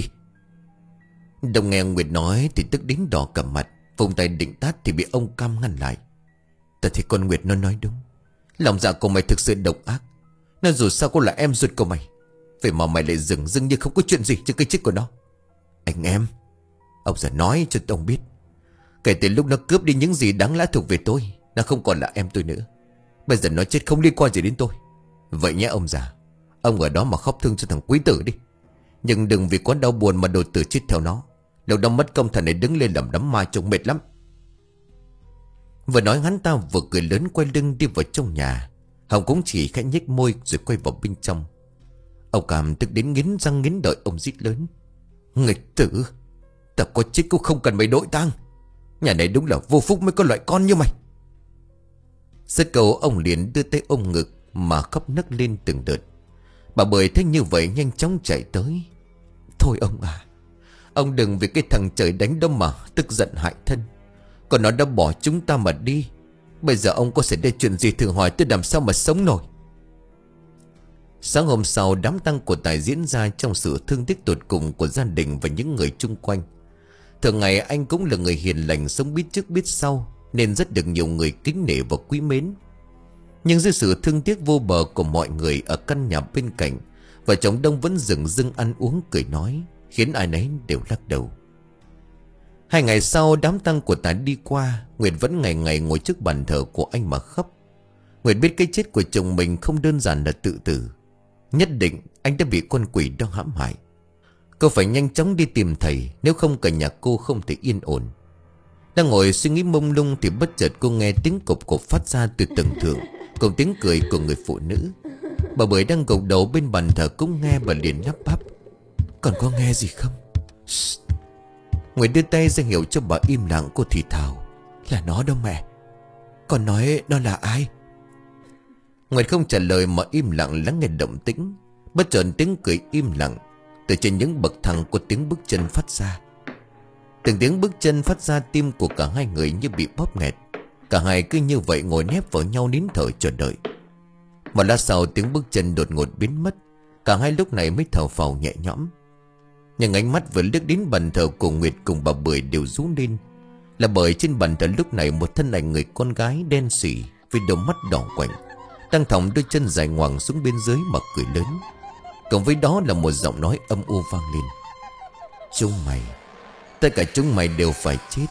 Đồng nghe Nguyệt nói thì tức đến đỏ cả mặt, vùng tay định tát thì bị ông Cam ngăn lại. "Ta thấy con Nguyệt nó nói đúng. Lòng dạ của mày thực sự độc ác. Nó dù sao cũng là em ruột của mày. Vậy mà mày lại dừng dưng như không có chuyện gì trước cái chết của nó." "Anh em, ông già nói cho ông biết, kể từ lúc nó cướp đi những gì đáng lẽ thuộc về tôi, nó không còn là em tôi nữa. Bây giờ nó chết không liên quan gì đến tôi. Vậy nhé ông già, ông ở đó mà khóc thương cho thằng quý tử đi. Nhưng đừng vì quá đau buồn mà đồ tử chết theo nó. Lúc đó mất công thằng này đứng lên làm đám ma trông mệt lắm." Vừa nói hắn ta vừa cười lớn quay lưng đi vào trong nhà. Hồng cũng chỉ khẽ nhếch môi rồi quay vào bên trong. Ông Cam tức đến nghiến răng nghiến lợi, ông rít lớn: "Nghịch tử, ta có chết cũng không cần mày đội tang. Nhà này đúng là vô phúc mới có loại con như mày." Dứt câu ông liền đưa tay ôm ngực mà khóc nấc lên từng đợt. Bà Bưởi thấy như vậy nhanh chóng chạy tới: "Thôi ông à, ông đừng vì cái thằng trời đánh đó mà tức giận hại thân. Còn nó đã bỏ chúng ta mà đi. Bây giờ ông có xảy ra chuyện gì thử hỏi tôi làm sao mà sống nổi." Sáng hôm sau, đám tang của Tài diễn ra trong sự thương tiếc tột cùng của gia đình và những người chung quanh. Thường ngày anh cũng là người hiền lành, sống biết trước biết sau, nên rất được nhiều người kính nể và quý mến. Nhưng dưới sự thương tiếc vô bờ của mọi người ở căn nhà bên cạnh, vợ chồng Đông vẫn dừng dưng ăn uống cười nói, khiến ai nấy đều lắc đầu. Hai ngày sau, đám tang của Tài đi qua, Nguyệt vẫn ngày ngày ngồi trước bàn thờ của anh mà khóc. Nguyệt biết cái chết của chồng mình không đơn giản là tự tử. Nhất định anh đã bị con quỷ đó hãm hại. Cô phải nhanh chóng đi tìm thầy, nếu không cả nhà cô không thể yên ổn. Đang ngồi suy nghĩ mông lung thì bất chợt cô nghe tiếng cộp cộp phát ra từ tầng thượng, cùng tiếng cười của người phụ nữ. Bà Bưởi đang gục đầu bên bàn thờ cũng nghe, bà liền lắp bắp: "Còn có nghe gì không?" Shh. Nguyệt đưa tay ra hiệu cho bà im lặng. Cô thì thào: "Là nó đâu mẹ." "Còn nói nó là ai?" Nguyệt không trả lời mà im lặng lắng nghe động tĩnh. Bất chợt tiếng cười im lặng. Từ trên những bậc thang có tiếng bước chân phát ra. Từng tiếng bước chân phát ra, tim của cả hai người như bị bóp nghẹt. Cả hai cứ như vậy ngồi nép vào nhau nín thở chờ đợi. Một lát sau tiếng bước chân đột ngột biến mất. Cả hai lúc này mới thở phào nhẹ nhõm. Nhưng ánh mắt vừa liếc đến bàn thờ của Nguyệt cùng bà Bưởi đều rú lên. Là bởi trên bàn thờ lúc này một thân ảnh người con gái đen sì với đôi mắt đỏ quạnh đang thõng đôi chân dài ngoằng xuống bên dưới mà cười lớn. Cộng với đó là một giọng nói âm u vang lên: "Chúng mày, tất cả chúng mày đều phải chết.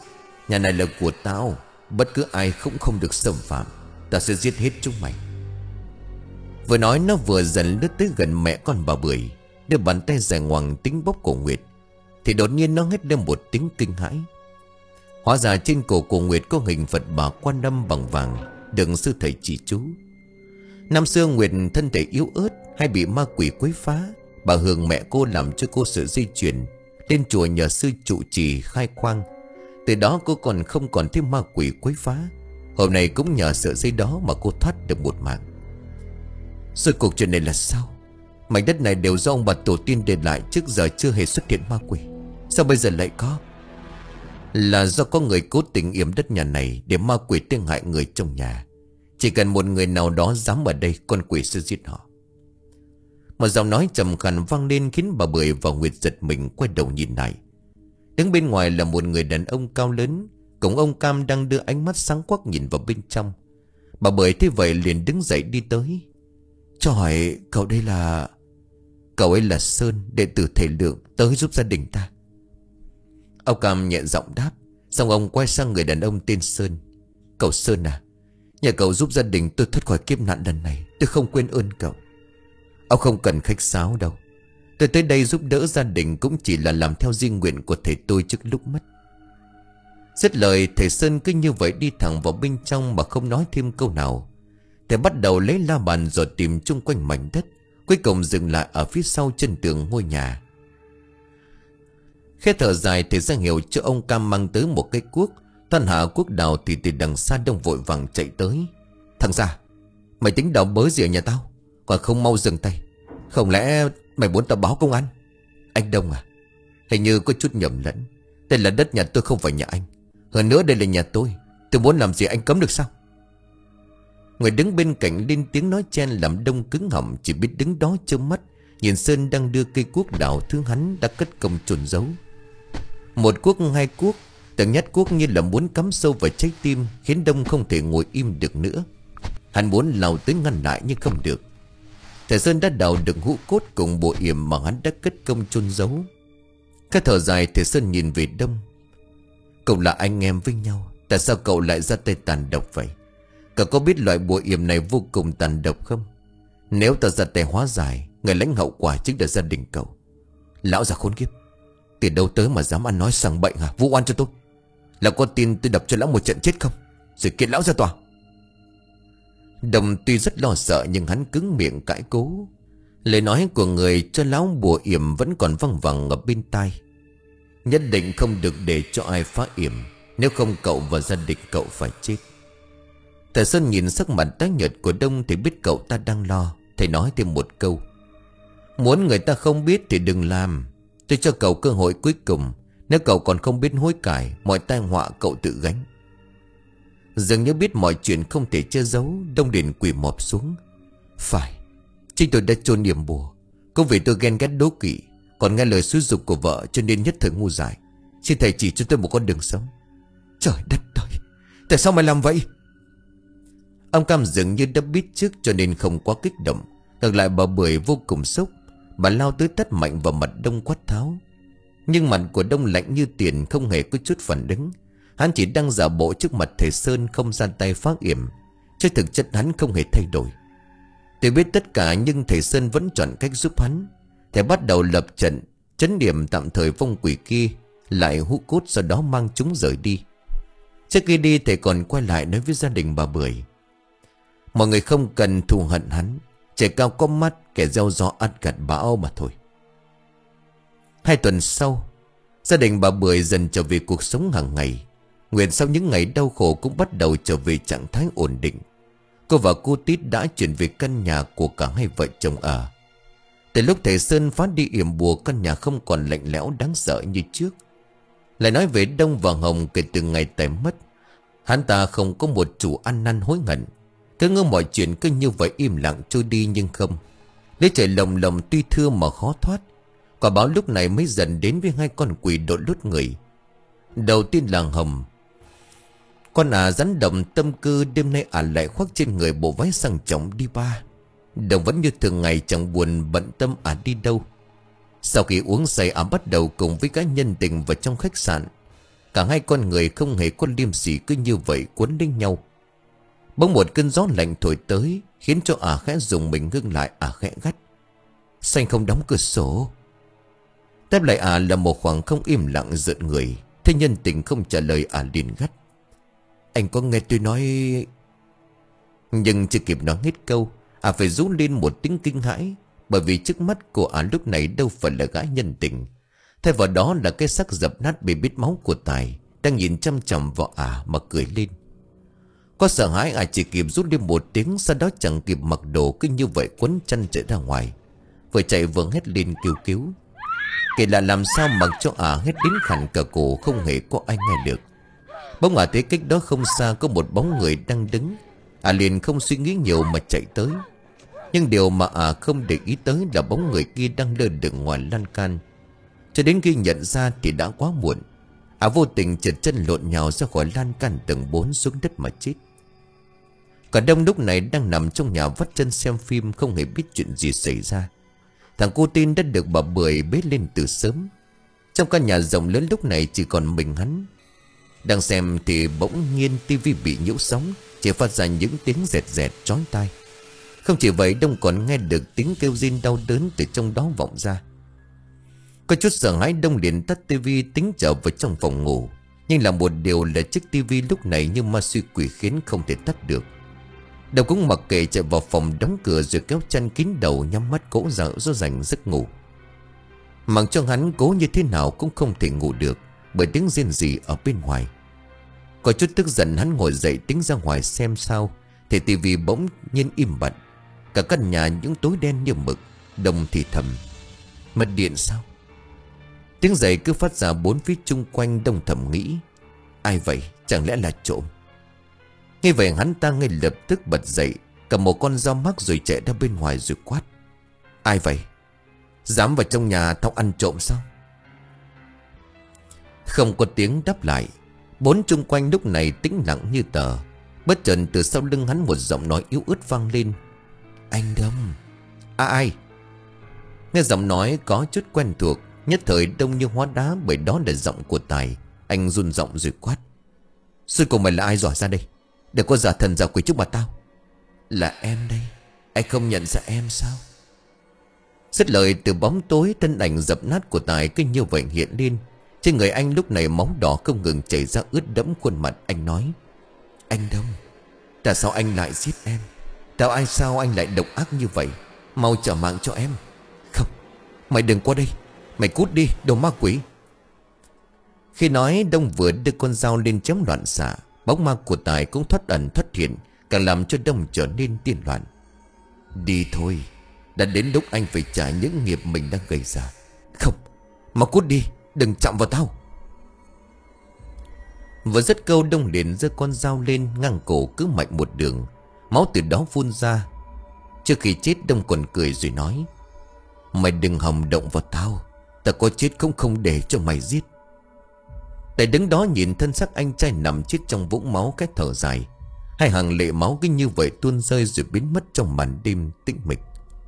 Nhà này là của tao, bất cứ ai cũng không được xâm phạm. Tao sẽ giết hết chúng mày. Vừa nói nó vừa dần lướt tới gần mẹ con bà Bưởi, đưa bàn tay dài ngoằng tính bóp cổ Nguyệt. Thì đột nhiên nó hét lên một tiếng kinh hãi. Hóa ra trên cổ của Nguyệt có hình Phật Bà Quan Âm bằng vàng, đựng sư thầy chỉ chú. Năm xưa Nguyệt thân thể yếu ớt hay bị ma quỷ quấy phá, bà Hường mẹ cô làm cho cô sợi dây chuyền lên chùa nhờ sư trụ trì khai quang. Từ đó cô còn không còn thêm ma quỷ quấy phá. Hôm nay cũng nhờ sợi dây đó mà cô thoát được một mạng. Rồi cuộc chuyện này là sao? Mảnh đất này đều do ông bà tổ tiên để lại, trước giờ chưa hề xuất hiện ma quỷ. Sao bây giờ lại có? Là do có người cố tình yểm đất nhà này để ma quỷ tiếng hại người trong nhà. Chỉ cần một người nào đó dám ở đây, con quỷ sẽ giết họ. Một giọng nói trầm khàn vang lên khiến bà Bưởi và Nguyệt giật mình quay đầu nhìn lại. Đứng bên ngoài là một người đàn ông cao lớn, cùng ông Cam đang đưa ánh mắt sáng quắc nhìn vào bên trong. Bà Bưởi thấy vậy liền đứng dậy đi tới. Cho hỏi cậu đây là... Cậu ấy là Sơn, đệ tử thầy Lượng, tới giúp gia đình ta. Ông Cam nhẹ giọng đáp. Xong ông quay sang người đàn ông tên Sơn. Cậu Sơn à, nhờ cậu giúp gia đình tôi thoát khỏi kiếp nạn lần này, tôi không quên ơn cậu. Ông không cần khách sáo đâu. Tôi tới đây giúp đỡ gia đình cũng chỉ là làm theo di nguyện của thầy tôi trước lúc mất. Dứt lời, thầy Sơn cứ như vậy đi thẳng vào bên trong mà không nói thêm câu nào. Thầy bắt đầu lấy la bàn rồi tìm chung quanh mảnh đất, cuối cùng dừng lại ở phía sau chân tường ngôi nhà. Khẽ thở dài, thầy ra hiệu cho ông Cam mang tới một cái cuốc. Toàn hạ cuốc đào thì từ đằng xa Đông vội vàng chạy tới. Thằng già, mày tính đào bới gì ở nhà tao, còn không mau dừng tay. Không lẽ mày muốn tao báo công an? Anh Đông à, hình như có chút nhầm lẫn. Đây là đất nhà tôi, không phải nhà anh. Hơn nữa đây là nhà tôi, tôi muốn làm gì anh cấm được sao? Người đứng bên cạnh lên tiếng nói chen làm Đông cứng họng, chỉ biết đứng đó trơ mắt nhìn Sơn đang đưa cây cuốc đào thứ hắn đã cất công chôn giấu. Một cuốc, hai cuốc, từng nhát cuốc như là muốn cắm sâu vào trái tim, khiến Đông không thể ngồi im được nữa. Hắn muốn lao tới ngăn lại nhưng không được. Thầy Sơn đã đào được hũ cốt cùng bộ yểm mà hắn đã cất công chôn giấu. Cái thở dài, thầy Sơn nhìn về Đông. Cậu là anh em với nhau, tại sao cậu lại ra tay tàn độc vậy? Cậu có biết loại bộ yểm này vô cùng tàn độc không? Nếu ta ra tay hóa giải, người lãnh hậu quả chính là gia đình cậu. Lão già khốn kiếp, từ đâu tới mà dám ăn nói sằng bậy hả? Vu oan cho tôi. Là có tin tôi đập cho lão một trận chết không? Rồi kiện lão ra tòa. Đồng tuy rất lo sợ nhưng hắn cứng miệng cãi cố. Lời nói của người cho lão bùa yểm vẫn còn văng vẳng ở bên tai. Nhất định không được để cho ai phá yểm, nếu không cậu và gia đình cậu phải chết. Thầy Sơn nhìn sắc mặt tái nhợt của Đông thì biết cậu ta đang lo. Thầy nói thêm một câu. Muốn người ta không biết thì đừng làm. Tôi cho cậu cơ hội cuối cùng. Nếu cậu còn không biết hối cải, mọi tai họa cậu tự gánh. Dường như biết mọi chuyện không thể che giấu, Đông liền quỳ mọp xuống. Phải, chính tôi đã chôn yểm bùa. Cũng vì tôi ghen ghét đố kỵ, còn nghe lời xúi giục của vợ cho nên nhất thời ngu dại. Xin thầy chỉ cho tôi một con đường sống. Trời đất ơi, tại sao mày làm vậy? Ông Cam dường như đã biết trước cho nên không quá kích động. Ngược lại bà Bưởi vô cùng sốc. Bà lao tới tát mạnh vào mặt Đông quát tháo. Nhưng mặt của Đông lạnh như tiền, không hề có chút phản ứng. Hắn chỉ đang giả bộ trước mặt thầy Sơn, không ra tay phá yểm. Chứ thực chất hắn không hề thay đổi. Tôi biết tất cả nhưng thầy Sơn vẫn chọn cách giúp hắn. Thầy bắt đầu lập trận trấn điểm tạm thời vong quỷ kia, lại hút cốt, sau đó mang chúng rời đi. Trước khi đi thầy còn quay lại nói với gia đình bà Bưởi. Mọi người không cần thù hận hắn. Trẻ cao có mắt, kẻ gieo gió ắt gặt bão mà thôi. Hai tuần sau, gia đình bà Bưởi dần trở về cuộc sống hàng ngày. Nguyệt sau những ngày đau khổ cũng bắt đầu trở về trạng thái ổn định. Cô và cô Tít đã chuyển về căn nhà của cả hai vợ chồng ở. Từ lúc thầy Sơn phá đi yểm bùa, căn nhà không còn lạnh lẽo đáng sợ như trước. Lại nói về Đông và Hồng, kể từ ngày Tài mất, hắn ta không có một chủ ăn năn hối hận. Cứ ngỡ mọi chuyện cứ như vậy im lặng trôi đi, nhưng không. Lưới trời lồng lồng tuy thưa mà khó thoát. Quả báo lúc này mới dần đến với hai con quỷ đội lốt người. Đầu tiên là Hồng. Con ả rắn động tâm cơ, đêm nay ả lại khoác trên người bộ váy sang trọng đi ba. Đồng vẫn như thường ngày chẳng buồn bận tâm ả đi đâu. Sau khi uống say, ả bắt đầu cùng với các nhân tình vào trong khách sạn. Cả hai con người không hề có liêm sỉ cứ như vậy quấn lên nhau. Bỗng một cơn gió lạnh thổi tới, khiến cho ả khẽ dùng mình ngưng lại. Ả khẽ gắt: "Sao anh không đóng cửa sổ?" Đáp lại ả là một khoảng không im lặng rợn người. Thế nhân tình không trả lời, ả liền gắt: "Anh có nghe tôi nói..." Nhưng chưa kịp nói hết câu, ả phải rú lên một tiếng kinh hãi. Bởi vì trước mắt của ả lúc này đâu phải là gái nhân tình, thay vào đó là cái xác dập nát bị bít máu của Tài, đang nhìn chăm chằm vào ả mà cười lên. Có sợ hãi, ả chỉ kịp rút lên một tiếng, sau đó chẳng kịp mặc đồ, cứ như vậy quấn chân chạy ra ngoài. Vừa chạy vừa hét lên kêu cứu. Kể là làm sao mặc cho ả hét đến khản cả cổ, không hề có ai nghe được. Bỗng ả thấy cách đó không xa có một bóng người đang đứng. Ả liền không suy nghĩ nhiều mà chạy tới. Nhưng điều mà ả không để ý tới là bóng người kia đang lơ lửng ngoài lan can. Cho đến khi nhận ra thì đã quá muộn. Ả vô tình trượt chân lộn nhào ra khỏi lan can tầng bốn xuống đất mà chết. Cả đông lúc này đang nằm trong nhà vắt chân xem phim, không hề biết chuyện gì xảy ra. Thằng cô tin đã được bà Bưởi bế lên từ sớm. Trong căn nhà rộng lớn lúc này chỉ còn mình hắn. Đang xem thì bỗng nhiên tivi bị nhiễu sóng, chỉ phát ra những tiếng rẹt rẹt chói tai. Không chỉ vậy, Đông còn nghe được tiếng kêu rên đau đớn từ trong đó vọng ra. Có chút sợ hãi, Đông liền tắt tivi tính trở vào trong phòng ngủ. Nhưng là một điều là chiếc tivi lúc này như ma suy quỷ khiến không thể tắt được. Đông cũng mặc kệ chạy vào phòng đóng cửa rồi kéo chăn kín đầu, nhắm mắt cố dạo do dành giấc ngủ. Mặc cho hắn cố như thế nào cũng không thể ngủ được bởi tiếng rên rỉ ở bên ngoài. Có chút tức giận, hắn ngồi dậy tính ra ngoài xem sao thì tivi bỗng nhiên im bặt. Cả căn nhà những tối đen như mực. Đông thì thầm: "Mất điện sao?" Tiếng giày cứ phát ra bốn phía chung quanh. Đông thầm nghĩ: ai vậy, chẳng lẽ là trộm? Nghe vậy hắn ta ngay lập tức bật dậy, cầm một con dao mắc rồi chạy ra bên ngoài rồi quát: ai vậy? Dám vào trong nhà tao ăn trộm sao? Không có tiếng đáp lại. Bốn chung quanh lúc này tĩnh lặng như tờ. Bất chợt từ sau lưng hắn một giọng nói yếu ớt vang lên: anh Đông. À, ai? Nghe giọng nói có chút quen thuộc, nhất thời Đông như hóa đá, bởi đó là giọng của Tài. Anh run giọng rồi quát: Sư cùng mày là ai, giỏi ra đây, đừng có giả thần giả quỷ trước mặt tao. Là em đây, anh không nhận ra em sao? Dứt lời, từ bóng tối thân ảnh dập nát của Tài cứ như vậy hiện lên. Trên người anh lúc này máu đỏ không ngừng chảy ra ướt đẫm khuôn mặt. Anh nói: anh Đông, tại sao anh lại giết em? Tại ai sao anh lại độc ác như vậy? Mau trả mạng cho em. Không, mày đừng qua đây, mày cút đi, đồ ma quỷ. Khi nói, Đông vừa đưa con dao lên chém loạn xạ. Bóng ma của Tài cũng thoát ẩn thoát hiện, càng làm cho Đông trở nên điên loạn. Đi thôi, đã đến lúc anh phải trả những nghiệp mình đang gây ra. Không, mà cút đi, đừng chạm vào tao. Vừa dứt câu, Đông liền giơ con dao lên ngang cổ cứ mạnh một đường. Máu từ đó phun ra. Trước khi chết, Đông còn cười rồi nói: mày đừng hòng động vào tao, ta có chết cũng không để cho mày giết. Tài đứng đó nhìn thân xác anh trai nằm chết trong vũng máu, cái thở dài. Hai hàng lệ máu cứ như vậy tuôn rơi rồi biến mất trong màn đêm tĩnh mịch.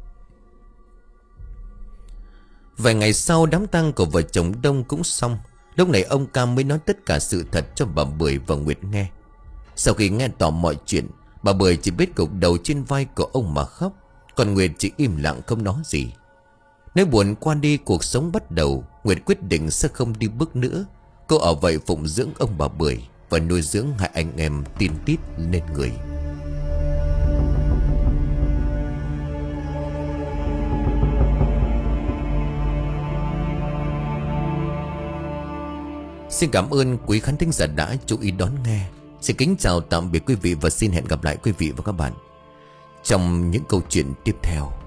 Vài ngày sau, đám tang của vợ chồng Đông cũng xong. Lúc này ông Ca mới nói tất cả sự thật cho bà Bưởi và Nguyệt nghe. Sau khi nghe tỏ mọi chuyện, bà Bưởi chỉ biết gục đầu trên vai của ông mà khóc, còn Nguyệt chỉ im lặng không nói gì. Nếu buồn qua đi, cuộc sống bắt đầu. Nguyệt quyết định sẽ không đi bước nữa. Cô ở vậy phụng dưỡng ông bà Bưởi và nuôi dưỡng hai anh em tin tít nên người. Xin cảm ơn quý khán thính giả đã chú ý đón nghe. Xin kính chào tạm biệt quý vị và xin hẹn gặp lại quý vị và các bạn trong những câu chuyện tiếp theo.